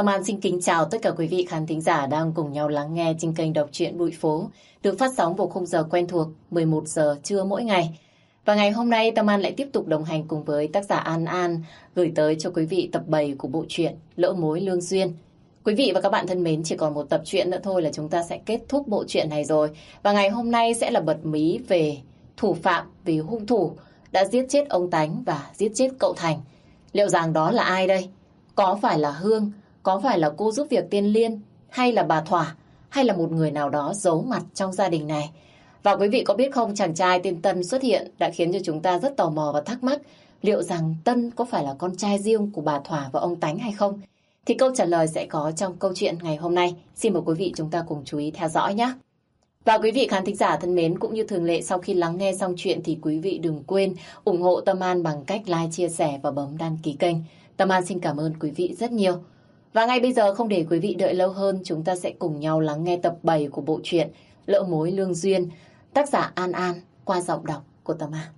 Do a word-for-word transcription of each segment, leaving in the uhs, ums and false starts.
Tâm An xin kính chào tất cả quý vị khán thính giả đang cùng nhau lắng nghe trên kênh đọc truyện Bụi Phố, được phát sóng vào khung giờ quen thuộc mười một giờ trưa mỗi ngày. Và ngày hôm nay Tâm An lại tiếp tục đồng hành cùng với tác giả An An gửi tới cho quý vị tập bảy của bộ truyện Lỡ Mối Lương Duyên. Quý vị và các bạn thân mến, chỉ còn một tập truyện nữa thôi là chúng ta sẽ kết thúc bộ truyện này rồi. Và ngày hôm nay sẽ là bật mí về thủ phạm, về hung thủ đã giết chết ông Tánh và giết chết cậu Thành. Liệu rằng đó là ai đây? Có phải là Hương? Có phải là cô giúp việc Tiên Liên? Hay là bà Thỏa? Hay là một người nào đó giấu mặt trong gia đình này? Và quý vị có biết không, chàng trai tên Tân xuất hiện đã khiến cho chúng ta rất tò mò và thắc mắc liệu rằng Tân có phải là con trai riêng của bà Thỏa và ông Tánh hay không? Thì câu trả lời sẽ có trong câu chuyện ngày hôm nay. Xin mời quý vị chúng ta cùng chú ý theo dõi nhé. Và quý vị khán thính giả thân mến, cũng như thường lệ sau khi lắng nghe xong chuyện thì quý vị đừng quên ủng hộ Tâm An bằng cách like, chia sẻ và bấm đăng ký kênh. Tâm An xin cảm ơn quý vị rất nhiều. Và ngay bây giờ không để quý vị đợi lâu hơn, chúng ta sẽ cùng nhau lắng nghe tập bảy của bộ truyện Lỡ Mối Lương Duyên, tác giả An An qua giọng đọc của Tâm An.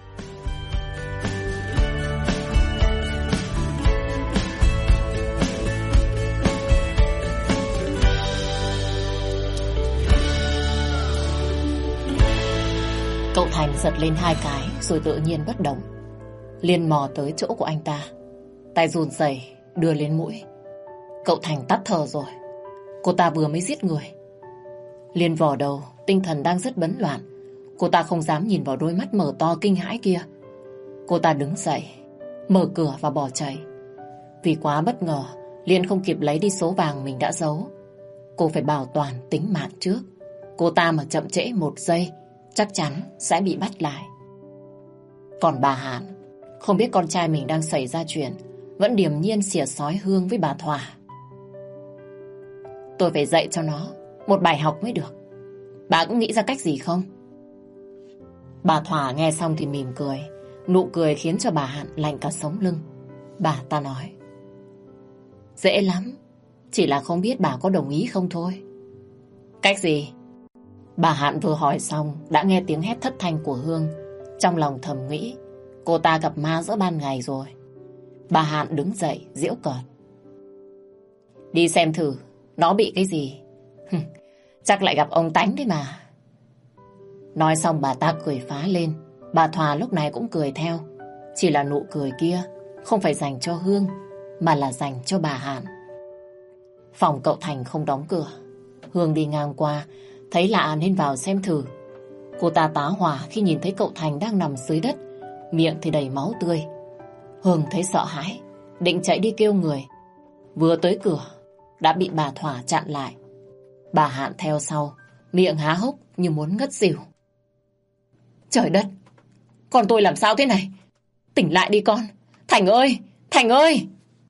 Cậu Thành giật lên hai cái rồi tự nhiên bất động. Liên mò tới chỗ của anh ta, tay run rẩy đưa lên mũi. Cậu Thành tắt thở rồi. Cô ta vừa mới giết người. Liên vò đầu, tinh thần đang rất bấn loạn. Cô ta không dám nhìn vào đôi mắt mở to kinh hãi kia. Cô ta đứng dậy, mở cửa và bỏ chạy. Vì quá bất ngờ, Liên không kịp lấy đi số vàng mình đã giấu. Cô phải bảo toàn tính mạng trước. Cô ta mà chậm trễ một giây chắc chắn sẽ bị bắt lại. Còn bà Hạn, không biết con trai mình đang xảy ra chuyện, vẫn điềm nhiên xỉa xói Hương với bà Thỏa. Tôi phải dạy cho nó một bài học mới được. Bà cũng nghĩ ra cách gì không? Bà Thỏa nghe xong thì mỉm cười. Nụ cười khiến cho bà Hạn lạnh cả sống lưng. Bà ta nói: dễ lắm, chỉ là không biết bà có đồng ý không thôi. Cách gì? Bà Hạn vừa hỏi xong đã nghe tiếng hét thất thanh của Hương. Trong lòng thầm nghĩ cô ta gặp ma giữa ban ngày rồi. Bà Hạn đứng dậy giễu cợt: đi xem thử nó bị cái gì. Chắc lại gặp ông Tánh đấy mà. Nói xong bà ta cười phá lên. Bà Thòa lúc này cũng cười theo. Chỉ là nụ cười kia không phải dành cho Hương, mà là dành cho bà Hạn. Phòng cậu Thành không đóng cửa. Hương đi ngang qua, thấy lạ nên vào xem thử. Cô ta tá hỏa khi nhìn thấy cậu Thành đang nằm dưới đất, miệng thì đầy máu tươi. Hương thấy sợ hãi, định chạy đi kêu người. Vừa tới cửa đã bị bà Thỏa chặn lại. Bà Hạn theo sau, miệng há hốc như muốn ngất xỉu. Trời đất, con tôi làm sao thế này? Tỉnh lại đi con. Thành ơi, Thành ơi!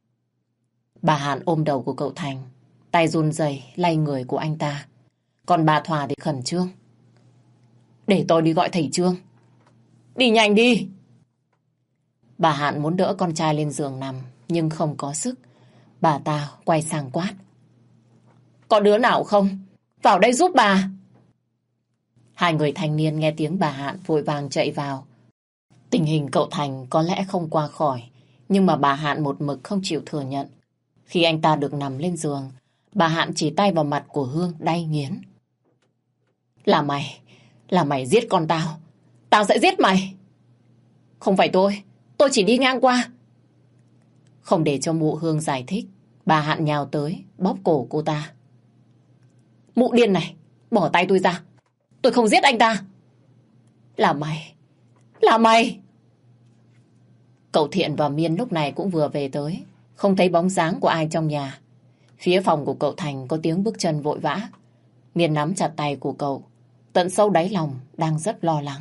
Bà Hạn ôm đầu của cậu Thành, tay run rẩy lay người của anh ta. Còn bà Thỏa thì khẩn trương: để tôi đi gọi thầy Trương. Đi nhanh đi! Bà Hạn muốn đỡ con trai lên giường nằm, nhưng không có sức. Bà ta quay sang quát: có đứa nào không? Vào đây giúp bà! Hai người thanh niên nghe tiếng bà Hạn vội vàng chạy vào. Tình hình cậu Thành có lẽ không qua khỏi, nhưng mà bà Hạn một mực không chịu thừa nhận. Khi anh ta được nằm lên giường, bà Hạn chỉ tay vào mặt của Hương đay nghiến: là mày, là mày giết con tao. Tao sẽ giết mày. Không phải tôi, tôi chỉ đi ngang qua. Không để cho mụ Hương giải thích, bà Hạn nhào tới bóp cổ cô ta. Mụ điên này, bỏ tay tôi ra. Tôi không giết anh ta. Là mày, là mày. Cậu Thiện và Miên lúc này cũng vừa về tới. Không thấy bóng dáng của ai trong nhà. Phía phòng của cậu Thành có tiếng bước chân vội vã. Miên nắm chặt tay của cậu, tận sâu đáy lòng đang rất lo lắng.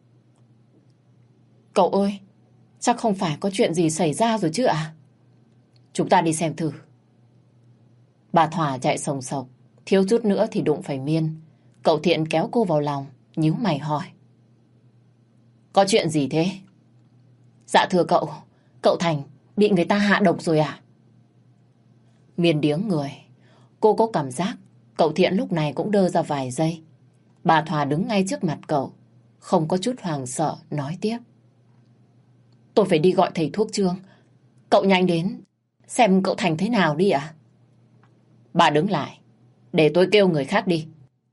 Cậu ơi, chắc không phải có chuyện gì xảy ra rồi chứ ạ? À? Chúng ta đi xem thử. Bà Thỏa chạy sồng sộc, thiếu chút nữa thì đụng phải Miên. Cậu Thiện kéo cô vào lòng, nhíu mày hỏi: có chuyện gì thế? Dạ thưa cậu, cậu Thành bị người ta hạ độc rồi à? Miên điếng người. Cô có cảm giác cậu Thiện lúc này cũng đơ ra vài giây. Bà Thỏa đứng ngay trước mặt cậu, không có chút hoàng sợ, nói tiếp: tôi phải đi gọi thầy thuốc Trương. Cậu nhanh đến xem cậu Thành thế nào đi ạ. À? Bà đứng lại, để tôi kêu người khác đi.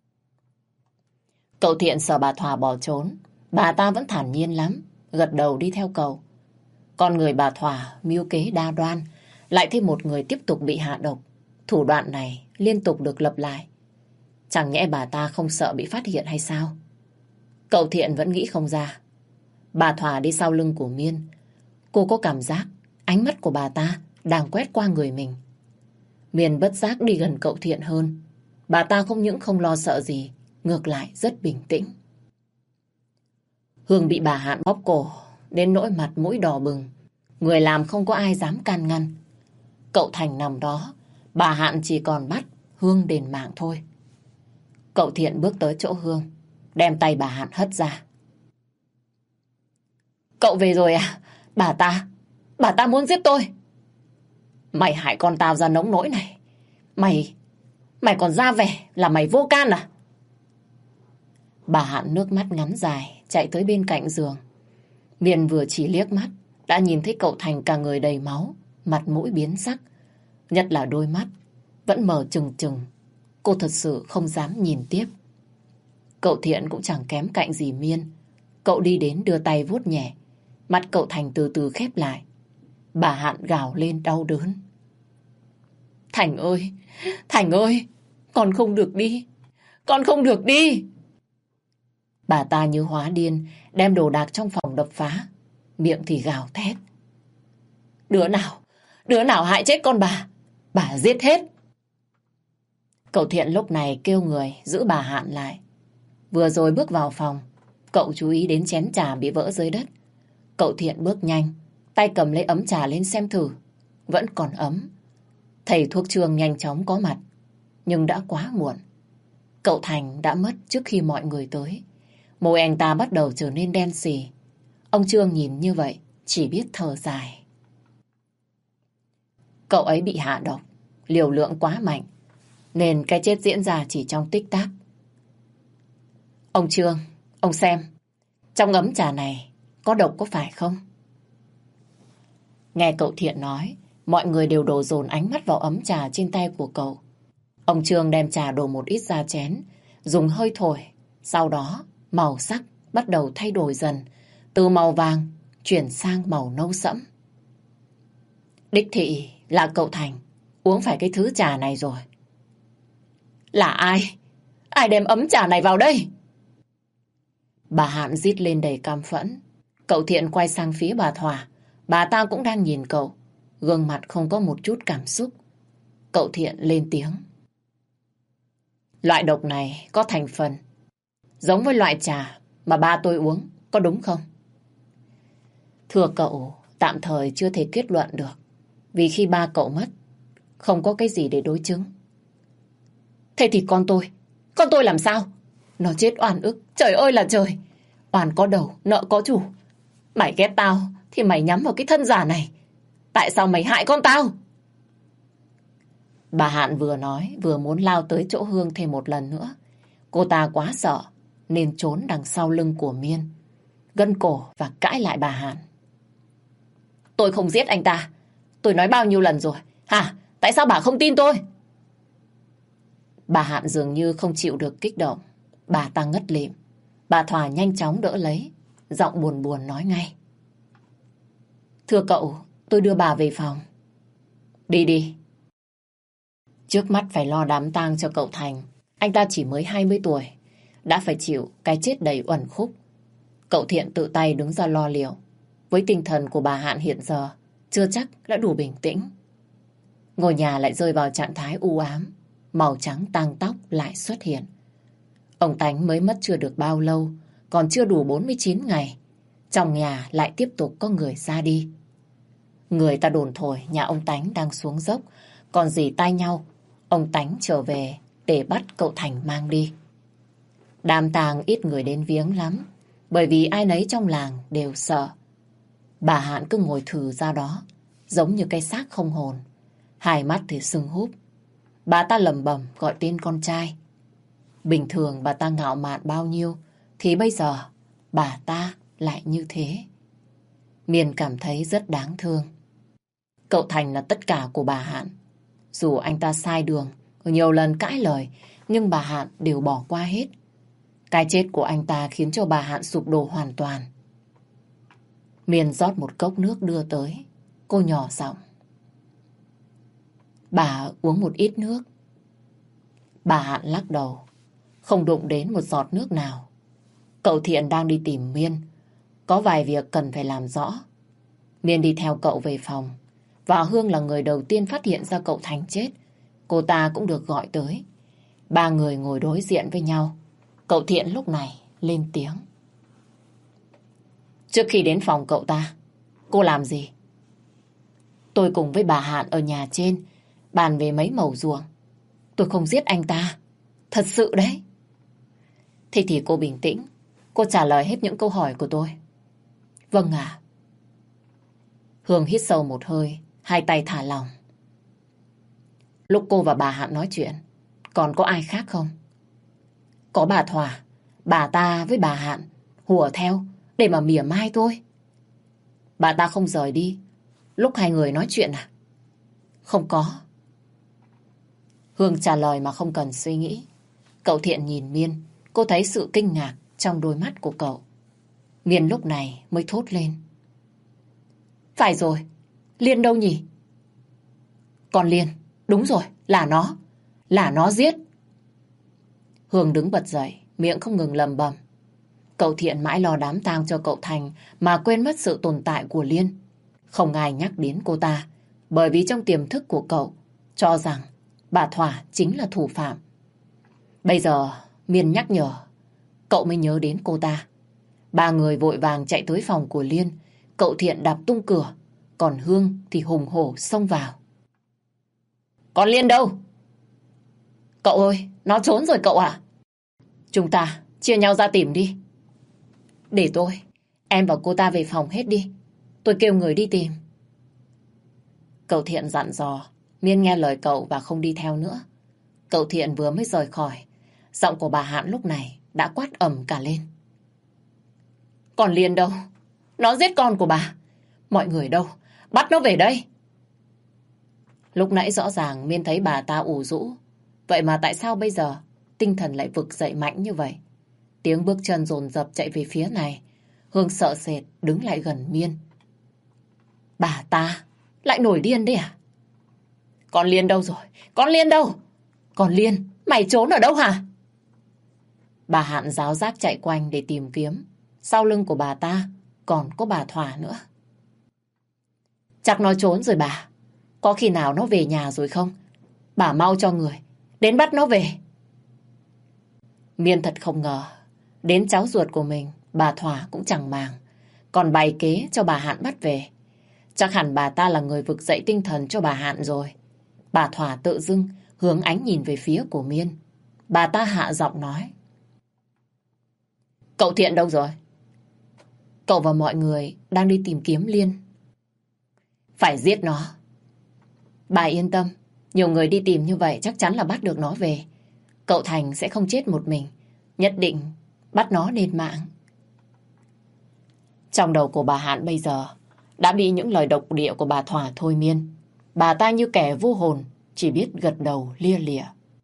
Cậu Thiện sợ bà Thỏa bỏ trốn, bà ta vẫn thản nhiên lắm, gật đầu đi theo cậu. Con người bà Thỏa mưu kế đa đoan, lại thêm một người tiếp tục bị hạ độc. Thủ đoạn này liên tục được lặp lại. Chẳng nhẽ bà ta không sợ bị phát hiện hay sao? Cậu Thiện vẫn nghĩ không ra. Bà Thỏa đi sau lưng của Miên. Cô có cảm giác ánh mắt của bà ta đang quét qua người mình. Miên bất giác đi gần cậu Thiện hơn. Bà ta không những không lo sợ gì, ngược lại rất bình tĩnh. Hương bị bà Hạn bóp cổ, đến nỗi mặt mũi đỏ bừng. Người làm không có ai dám can ngăn. Cậu Thành nằm đó, bà Hạn chỉ còn bắt Hương đền mạng thôi. Cậu Thiện bước tới chỗ Hương, đem tay bà Hạn hất ra. Cậu về rồi à? Bà ta, bà ta muốn giết tôi. Mày hại con tao ra nông nỗi này. Mày, mày còn ra vẻ là mày vô can à? Bà Hạn nước mắt ngắn dài, chạy tới bên cạnh giường. Miên vừa chỉ liếc mắt, đã nhìn thấy cậu Thành cả người đầy máu, mặt mũi biến sắc. Nhất là đôi mắt, vẫn mở trừng trừng. Cô thật sự không dám nhìn tiếp. Cậu Thiện cũng chẳng kém cạnh gì Miên. Cậu đi đến đưa tay vuốt nhẹ. Mắt cậu Thành từ từ khép lại. Bà Hạn gào lên đau đớn. Thành ơi! Thành ơi! Con không được đi! Con không được đi! Bà ta như hóa điên, đem đồ đạc trong phòng đập phá. Miệng thì gào thét. Đứa nào? Đứa nào hại chết con bà? Bà giết hết! Cậu Thiện lúc này kêu người giữ bà Hạn lại. Vừa rồi bước vào phòng, cậu chú ý đến chén trà bị vỡ dưới đất. Cậu Thiện bước nhanh, tay cầm lấy ấm trà lên xem thử. Vẫn còn ấm. Thầy thuốc Trương nhanh chóng có mặt, nhưng đã quá muộn. Cậu Thành đã mất trước khi mọi người tới. Môi anh ta bắt đầu trở nên đen xì. Ông Trương nhìn như vậy, chỉ biết thở dài. Cậu ấy bị hạ độc, liều lượng quá mạnh, nên cái chết diễn ra chỉ trong tích tắc. Ông Trương, ông xem, trong ấm trà này có độc có phải không? Nghe cậu Thiện nói, mọi người đều đổ dồn ánh mắt vào ấm trà trên tay của cậu. Ông Trương đem trà đổ một ít ra chén, dùng hơi thổi. Sau đó, màu sắc bắt đầu thay đổi dần, từ màu vàng chuyển sang màu nâu sẫm. Đích thị là cậu Thành uống phải cái thứ trà này rồi. Là ai? Ai đem ấm trà này vào đây? Bà Hạn rít lên đầy cam phẫn. Cậu Thiện quay sang phía bà Thỏa. Bà ta cũng đang nhìn cậu, gương mặt không có một chút cảm xúc. Cậu Thiện lên tiếng. Loại độc này có thành phần giống với loại trà mà ba tôi uống, có đúng không? Thưa cậu, tạm thời chưa thể kết luận được, vì khi ba cậu mất, không có cái gì để đối chứng. Thế thì con tôi, con tôi làm sao? Nó chết oan ức, trời ơi là trời. Oan có đầu, nợ có chủ. Mày ghét tao thì mày nhắm vào cái thân giả này. Tại sao mày hại con tao? Bà Hạn vừa nói vừa muốn lao tới chỗ Hương thêm một lần nữa. Cô ta quá sợ nên trốn đằng sau lưng của Miên, gân cổ và cãi lại bà Hạn. Tôi không giết anh ta. Tôi nói bao nhiêu lần rồi? Hả? Tại sao bà không tin tôi? Bà Hạn dường như không chịu được kích động. Bà ta ngất lịm. Bà Thỏa nhanh chóng đỡ lấy, giọng buồn buồn nói ngay. Thưa cậu, tôi đưa bà về phòng. Đi đi. Trước mắt phải lo đám tang cho cậu Thành. Anh ta chỉ mới hai mươi tuổi, đã phải chịu cái chết đầy uẩn khúc. Cậu Thiện tự tay đứng ra lo liệu. Với tinh thần của bà Hạn hiện giờ, chưa chắc đã đủ bình tĩnh. Ngôi nhà lại rơi vào trạng thái u ám. Màu trắng tang tóc lại xuất hiện. Ông Tánh mới mất chưa được bao lâu, còn chưa đủ bốn mươi chín ngày. Trong nhà lại tiếp tục có người ra đi. Người ta đồn thổi nhà ông Tánh đang xuống dốc, còn dì tai nhau ông Tánh trở về để bắt cậu Thành mang đi. Đám tang ít người đến viếng lắm, bởi vì ai nấy trong làng đều sợ. Bà Hạn cứ ngồi thừ ra đó, giống như cái xác không hồn. Hai mắt thì sưng húp. Bà ta lẩm bẩm gọi tên con trai. Bình thường bà ta ngạo mạn bao nhiêu, thì bây giờ bà ta lại như thế. Miên cảm thấy rất đáng thương. Cậu Thành là tất cả của bà Hạn. Dù anh ta sai đường, nhiều lần cãi lời, nhưng bà Hạn đều bỏ qua hết. Cái chết của anh ta khiến cho bà Hạn sụp đổ hoàn toàn. Miên rót một cốc nước đưa tới. Cô nhỏ giọng: "Bà uống một ít nước." Bà Hạn lắc đầu, không đụng đến một giọt nước nào. Cậu Thiện đang đi tìm Miên, có vài việc cần phải làm rõ. Miên đi theo cậu về phòng, và Hương là người đầu tiên phát hiện ra cậu Thành chết. Cô ta cũng được gọi tới. Ba người ngồi đối diện với nhau. Cậu Thiện lúc này lên tiếng: "Trước khi đến phòng cậu ta, cô làm gì?" "Tôi cùng với bà Hạn ở nhà trên bàn về mấy mẩu ruộng. Tôi không giết anh ta. Thật sự đấy." "Thế thì cô bình tĩnh. Cô trả lời hết những câu hỏi của tôi." "Vâng ạ." Hương hít sâu một hơi, hai tay thả lỏng. "Lúc cô và bà Hạn nói chuyện, còn có ai khác không?" "Có bà Thỏa. Bà ta với bà Hạn hùa theo để mà mỉa mai tôi." "Bà ta không rời đi lúc hai người nói chuyện à?" "Không có." Hương trả lời mà không cần suy nghĩ. Cậu Thiện nhìn Miên, cô thấy sự kinh ngạc trong đôi mắt của cậu. Miên lúc này mới thốt lên: "Phải rồi, Liên đâu nhỉ?" "Con Liên, đúng rồi, là nó. Là nó giết." Hương đứng bật dậy, miệng không ngừng lầm bầm. Cậu Thiện mãi lo đám tang cho cậu Thành mà quên mất sự tồn tại của Liên. Không ai nhắc đến cô ta, bởi vì trong tiềm thức của cậu cho rằng bà Thỏa chính là thủ phạm. Bây giờ Miên nhắc nhở, cậu mới nhớ đến cô ta. Ba người vội vàng chạy tới phòng của Liên. Cậu Thiện đạp tung cửa, còn Hương thì hùng hổ xông vào. "Còn Liên đâu?" "Cậu ơi, nó trốn rồi cậu ạ." "Chúng ta chia nhau ra tìm đi." "Để tôi, em và cô ta về phòng hết đi. Tôi kêu người đi tìm." Cậu Thiện dặn dò. Miên nghe lời cậu và không đi theo nữa. Cậu Thiện vừa mới rời khỏi, giọng của bà Hạn lúc này đã quát ầm cả lên: "Còn Liên đâu? Nó giết con của bà. Mọi người đâu? Bắt nó về đây." Lúc nãy rõ ràng Miên thấy bà ta ủ rũ. Vậy mà tại sao bây giờ tinh thần lại vực dậy mạnh như vậy? Tiếng bước chân dồn dập chạy về phía này. Hương sợ sệt đứng lại gần Miên. Bà ta lại nổi điên đấy à? "Con Liên đâu rồi? Con Liên đâu? Con Liên, mày trốn ở đâu hả?" Bà Hạn ráo rác chạy quanh để tìm kiếm. Sau lưng của bà ta còn có bà Thỏa nữa. "Chắc nó trốn rồi bà. Có khi nào nó về nhà rồi không? Bà mau cho người đến bắt nó về." Miên thật không ngờ, đến cháu ruột của mình bà Thỏa cũng chẳng màng, còn bày kế cho bà Hạn bắt về. Chắc hẳn bà ta là người vực dậy tinh thần cho bà Hạn rồi. Bà Thỏa tự dưng hướng ánh nhìn về phía của Miên. Bà ta hạ giọng nói: "Cậu Thiện đâu rồi?" "Cậu và mọi người đang đi tìm kiếm Liên." "Phải giết nó." "Bà yên tâm, nhiều người đi tìm như vậy chắc chắn là bắt được nó về. Cậu Thành sẽ không chết một mình, nhất định bắt nó lên mạng." Trong đầu của bà Hạn bây giờ đã bị những lời độc địa của bà Thỏa thôi miên. Bà ta như kẻ vô hồn, chỉ biết gật đầu lia lịa.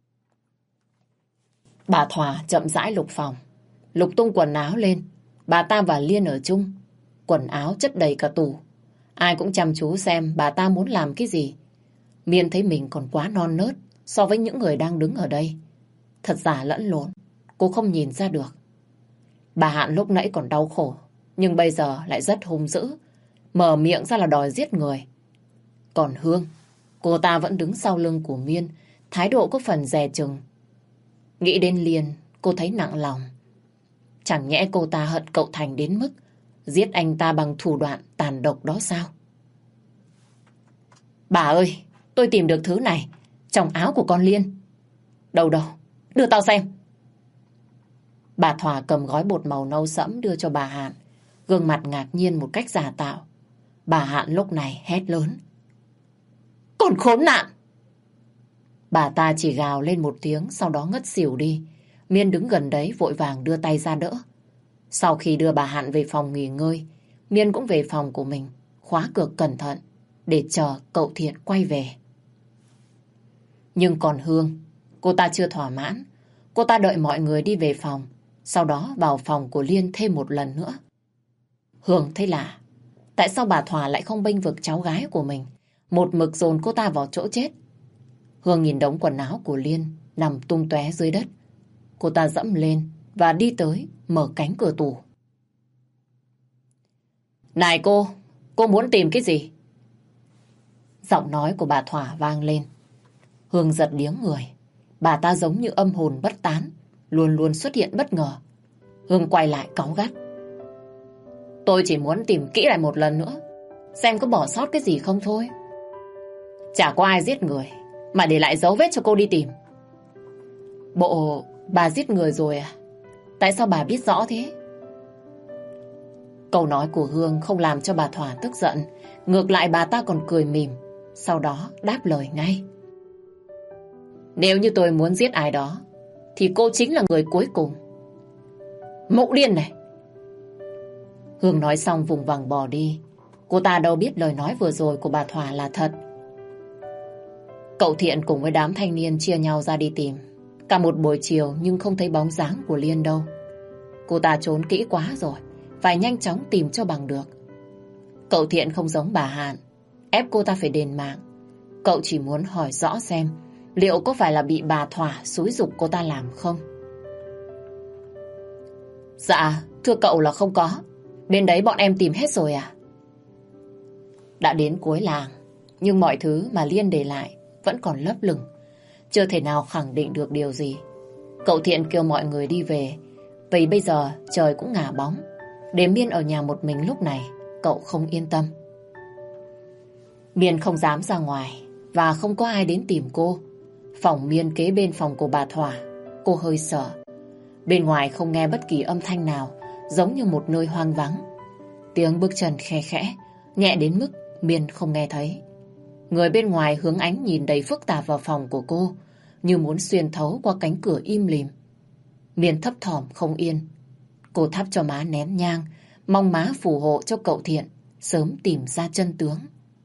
Bà Thỏa chậm rãi lục phòng, lục tung quần áo lên. Bà ta và Liên ở chung, quần áo chất đầy cả tủ. Ai cũng chăm chú xem bà ta muốn làm cái gì. Miên thấy mình còn quá non nớt so với những người đang đứng ở đây. Thật giả lẫn lộn, cô không nhìn ra được. Bà Hạn lúc nãy còn đau khổ, nhưng bây giờ lại rất hung dữ, mở miệng ra là đòi giết người. Còn Hương, cô ta vẫn đứng sau lưng của Miên, thái độ có phần dè chừng. Nghĩ đến Liên, cô thấy nặng lòng. Chẳng nhẽ cô ta hận cậu Thành đến mức giết anh ta bằng thủ đoạn tàn độc đó sao? "Bà ơi, tôi tìm được thứ này trong áo của con Liên." "Đâu đâu, đưa tao xem." Bà Thỏa cầm gói bột màu nâu sẫm đưa cho bà Hạn, gương mặt ngạc nhiên một cách giả tạo. Bà Hạn lúc này hét lớn: "Còn khốn nạn!" Bà ta chỉ gào lên một tiếng, sau đó ngất xỉu đi. Miên đứng gần đấy vội vàng đưa tay ra đỡ. Sau khi đưa bà Hạn về phòng nghỉ ngơi, Miên cũng về phòng của mình, khóa cửa cẩn thận để chờ cậu Thiện quay về. Nhưng còn Hương, Cô ta chưa thỏa mãn. Cô ta đợi mọi người đi về phòng, sau đó vào phòng của Liên thêm một lần nữa. Hương thấy lạ. Tại sao bà Thỏa lại không bênh vực cháu gái của mình, một mực dồn cô ta vào chỗ chết? Hương nhìn đống quần áo của Liên nằm tung tóe dưới đất. Cô ta dẫm lên và đi tới mở cánh cửa tủ. Này cô, cô muốn tìm cái gì? Giọng nói của bà Thỏa vang lên. Hương giật điếng người. Bà ta giống như âm hồn bất tán, luôn luôn xuất hiện bất ngờ. Hương quay lại cáu gắt. Tôi chỉ muốn tìm kỹ lại một lần nữa, xem có bỏ sót cái gì không thôi. Chả có ai giết người mà để lại dấu vết cho cô đi tìm. Bộ bà giết người rồi à? Tại sao bà biết rõ thế? Câu nói của Hương không làm cho bà Thỏa tức giận. Ngược lại bà ta còn cười mỉm, sau đó đáp lời ngay. Nếu như tôi muốn giết ai đó thì cô chính là người cuối cùng. Mụ điên này! Hương nói xong vùng vằng bỏ đi. Cô ta đâu biết lời nói vừa rồi của bà Thỏa là thật. Cậu Thiện cùng với đám thanh niên chia nhau ra đi tìm. Cả một buổi chiều nhưng không thấy bóng dáng của Liên đâu. Cô ta trốn kỹ quá rồi, phải nhanh chóng tìm cho bằng được. Cậu Thiện không giống bà Hạn, ép cô ta phải đền mạng. Cậu chỉ muốn hỏi rõ xem liệu có phải là bị bà Thỏa xúi giục cô ta làm không? Dạ, thưa cậu là không có. Bên đấy bọn em tìm hết rồi à? Đã đến cuối làng, nhưng mọi thứ mà Liên để lại vẫn còn lấp lửng, chưa thể nào khẳng định được điều gì. Cậu Thiện kêu mọi người đi về, vì bây giờ trời cũng ngả bóng. Để Miên ở nhà một mình lúc này, cậu không yên tâm. Miên không dám ra ngoài và không có ai đến tìm cô. Phòng Miên kế bên phòng của bà Thỏa. Cô hơi sợ. Bên ngoài không nghe bất kỳ âm thanh nào, giống như một nơi hoang vắng. Tiếng bước chân khe khẽ, nhẹ đến mức Miên không nghe thấy. Người bên ngoài hướng ánh nhìn đầy phức tạp vào phòng của cô, như muốn xuyên thấu qua cánh cửa im lìm. Miên thấp thỏm không yên. Cô thắp cho má nén nhang, mong má phù hộ cho cậu Thiện sớm tìm ra chân tướng.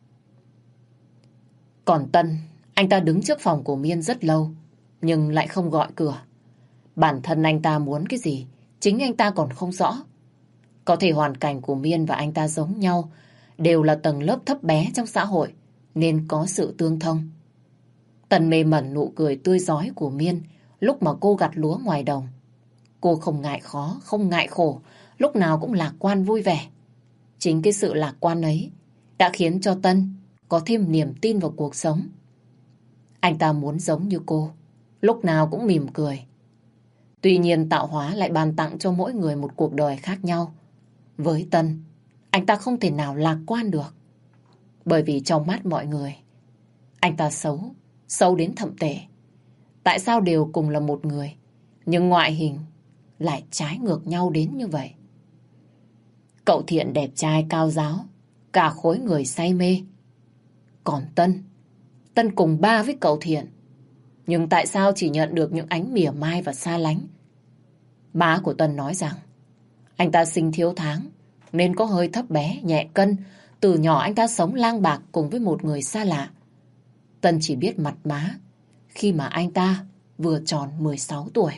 Còn Tân, anh ta đứng trước phòng của Miên rất lâu, nhưng lại không gọi cửa. Bản thân anh ta muốn cái gì, chính anh ta còn không rõ. Có thể hoàn cảnh của Miên và anh ta giống nhau, đều là tầng lớp thấp bé trong xã hội, nên có sự tương thông. Tân mê mẩn nụ cười tươi rói của Miên lúc mà cô gặt lúa ngoài đồng. Cô không ngại khó, không ngại khổ, lúc nào cũng lạc quan vui vẻ. Chính cái sự lạc quan ấy đã khiến cho Tân có thêm niềm tin vào cuộc sống. Anh ta muốn giống như cô, lúc nào cũng mỉm cười. Tuy nhiên tạo hóa lại ban tặng cho mỗi người một cuộc đời khác nhau. Với Tân, anh ta không thể nào lạc quan được. Bởi vì trong mắt mọi người, anh ta xấu, xấu đến thậm tệ. Tại sao đều cùng là một người, nhưng ngoại hình lại trái ngược nhau đến như vậy? Cậu Thiện đẹp trai cao ráo, cả khối người say mê. Còn Tân, Tân cùng ba với cậu Thiện, nhưng tại sao chỉ nhận được những ánh mỉa mai và xa lánh? Má của Tân nói rằng anh ta sinh thiếu tháng nên có hơi thấp bé, nhẹ cân. Từ nhỏ anh ta sống lang bạc cùng với một người xa lạ. Tân chỉ biết mặt má khi mà anh ta vừa tròn mười sáu tuổi.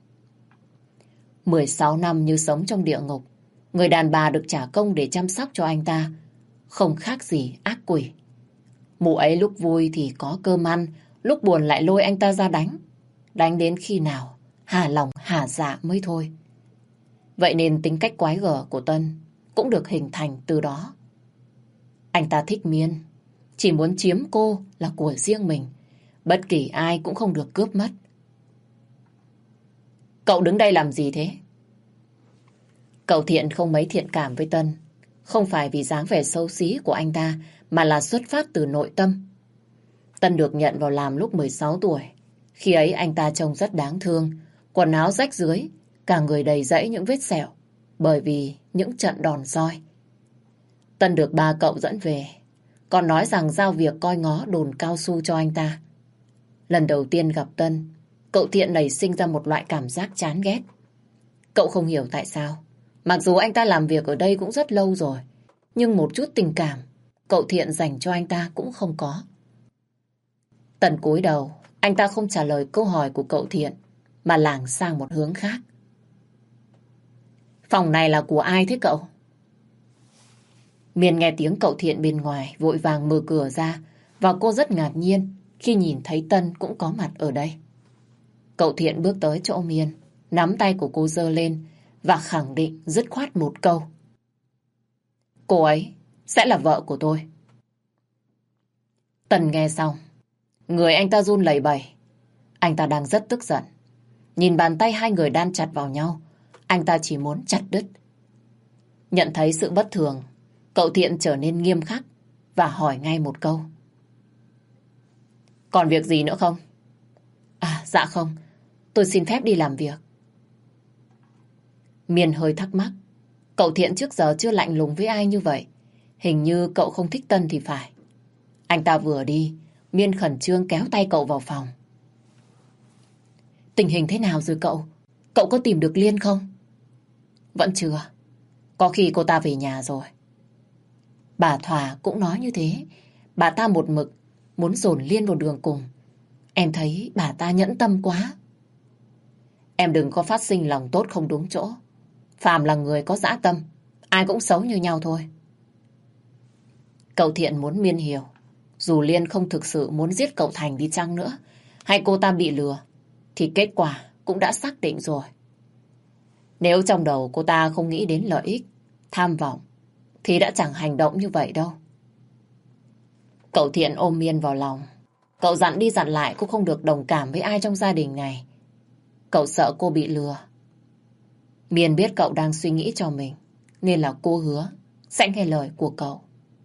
mười sáu năm như sống trong địa ngục. Người đàn bà được trả công để chăm sóc cho anh ta, không khác gì ác quỷ. Mụ ấy lúc vui thì có cơm ăn, lúc buồn lại lôi anh ta ra đánh. Đánh đến khi nào hà lòng hà dạ mới thôi. Vậy nên tính cách quái gở của Tân cũng được hình thành từ đó. Anh ta thích Miên, chỉ muốn chiếm cô là của riêng mình. Bất kỳ ai cũng không được cướp mất. Cậu đứng đây làm gì thế? Cậu Thiện không mấy thiện cảm với Tân. Không phải vì dáng vẻ xấu xí của anh ta, mà là xuất phát từ nội tâm. Tân được nhận vào làm lúc mười sáu tuổi. Khi ấy anh ta trông rất đáng thương, quần áo rách rưới, cả người đầy rẫy những vết sẹo, bởi vì những trận đòn roi. Tân được ba cậu dẫn về, còn nói rằng giao việc coi ngó đồn cao su cho anh ta. Lần đầu tiên gặp Tân, cậu Thiện nảy sinh ra một loại cảm giác chán ghét. Cậu không hiểu tại sao. Mặc dù anh ta làm việc ở đây cũng rất lâu rồi, nhưng một chút tình cảm cậu Thiện dành cho anh ta cũng không có. Tân cúi đầu, anh ta không trả lời câu hỏi của cậu Thiện, mà lảng sang một hướng khác. Phòng này là của ai thế cậu? Miên nghe tiếng cậu Thiện bên ngoài, vội vàng mở cửa ra, và cô rất ngạc nhiên khi nhìn thấy Tân cũng có mặt ở đây. Cậu Thiện bước tới chỗ Miên, nắm tay của cô giơ lên và khẳng định dứt khoát một câu. Cô ấy sẽ là vợ của tôi. Tân nghe xong, người anh ta run lẩy bẩy. Anh ta đang rất tức giận. Nhìn bàn tay hai người đan chặt vào nhau, anh ta chỉ muốn chặt đứt. Nhận thấy sự bất thường, cậu Thiện trở nên nghiêm khắc và hỏi ngay một câu. Còn việc gì nữa không? À, dạ không. Tôi xin phép đi làm việc. Miên hơi thắc mắc. Cậu Thiện trước giờ chưa lạnh lùng với ai như vậy. Hình như cậu không thích Tân thì phải. Anh ta vừa đi, Miên khẩn trương kéo tay cậu vào phòng. Tình hình thế nào rồi cậu? Cậu có tìm được Liên không? Vẫn chưa. Có khi cô ta về nhà rồi. Bà Thỏa cũng nói như thế. Bà ta một mực muốn dồn Liên vào đường cùng. Em thấy bà ta nhẫn tâm quá. Em đừng có phát sinh lòng tốt không đúng chỗ. Phàm là người có dã tâm, ai cũng xấu như nhau thôi. Cậu Thiện muốn Miên hiểu, dù Liên không thực sự muốn giết cậu Thành đi chăng nữa, hay cô ta bị lừa, thì kết quả cũng đã xác định rồi. Nếu trong đầu cô ta không nghĩ đến lợi ích, tham vọng, thì đã chẳng hành động như vậy đâu. Cậu Thiện ôm Miên vào lòng. Cậu dặn đi dặn lại cô không được đồng cảm với ai trong gia đình này. Cậu sợ cô bị lừa. Miên biết cậu đang suy nghĩ cho mình, nên là cô hứa sẽ nghe lời của cậu.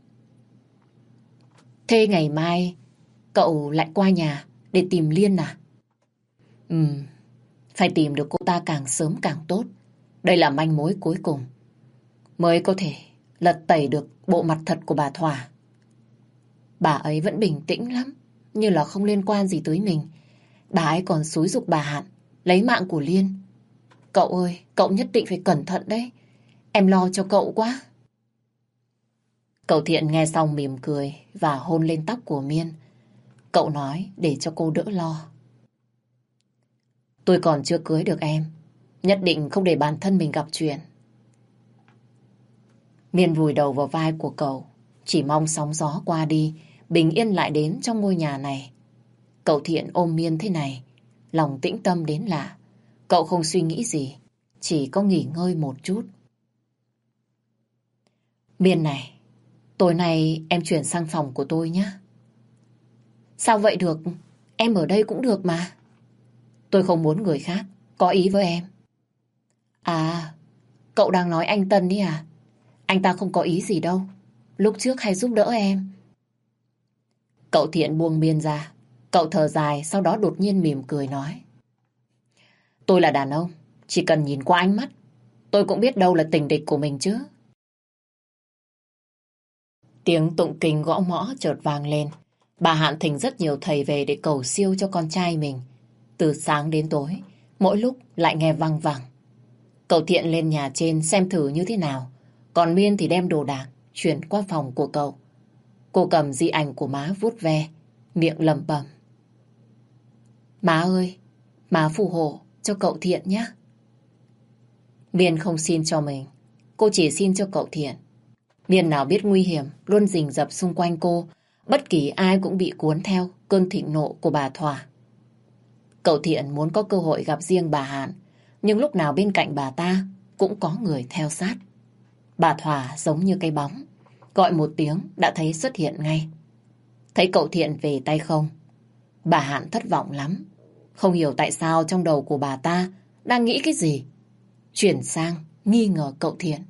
Thế ngày mai cậu lại qua nhà để tìm Liên à? Ừ, phải tìm được cô ta càng sớm càng tốt. Đây là manh mối cuối cùng, mới có thể lật tẩy được bộ mặt thật của bà Thỏa. Bà ấy vẫn bình tĩnh lắm, như là không liên quan gì tới mình. Bà ấy còn xúi giục bà Hạn lấy mạng của Liên. Cậu ơi, cậu nhất định phải cẩn thận đấy. Em lo cho cậu quá. Cậu Thiện nghe xong mỉm cười và hôn lên tóc của Miên. Cậu nói để cho cô đỡ lo. Tôi còn chưa cưới được em, nhất định không để bản thân mình gặp chuyện. Miên vùi đầu vào vai của cậu, chỉ mong sóng gió qua đi, bình yên lại đến trong ngôi nhà này. Cậu Thiện ôm Miên thế này, lòng tĩnh tâm đến lạ. Cậu không suy nghĩ gì, chỉ có nghỉ ngơi một chút. Miên này, tối nay em chuyển sang phòng của tôi nhé. Sao vậy được? Em ở đây cũng được mà. Tôi không muốn người khác có ý với em. À, cậu đang nói anh Tân ấy à? Anh ta không có ý gì đâu. Lúc trước hay giúp đỡ em. Cậu Thiện buông Miên ra. Cậu thở dài, sau đó đột nhiên mỉm cười nói. Tôi là đàn ông, chỉ cần nhìn qua ánh mắt, tôi cũng biết đâu là tình địch của mình chứ. Tiếng tụng kinh gõ mõ chợt vang lên. Bà Hạn thỉnh rất nhiều thầy về để cầu siêu cho con trai mình. Từ sáng đến tối, mỗi lúc lại nghe văng vẳng. Cậu Thiện lên nhà trên xem thử như thế nào. Còn Miên thì đem đồ đạc chuyển qua phòng của cậu. Cô cầm di ảnh của má vuốt ve, miệng lẩm bẩm. Má ơi, má phù hộ cho cậu Thiện nhé. Miên không xin cho mình, cô chỉ xin cho cậu Thiện. Miên nào biết nguy hiểm luôn rình rập xung quanh cô, bất kỳ ai cũng bị cuốn theo cơn thịnh nộ của bà Thỏa. Cậu Thiện muốn có cơ hội gặp riêng bà Hạn, nhưng lúc nào bên cạnh bà ta cũng có người theo sát. Bà Thỏa giống như cây bóng, gọi một tiếng đã thấy xuất hiện ngay. Thấy cậu Thiện về tay không, bà Hạn thất vọng lắm. Không hiểu tại sao trong đầu của bà ta đang nghĩ cái gì. Chuyển sang nghi ngờ cậu Thiện.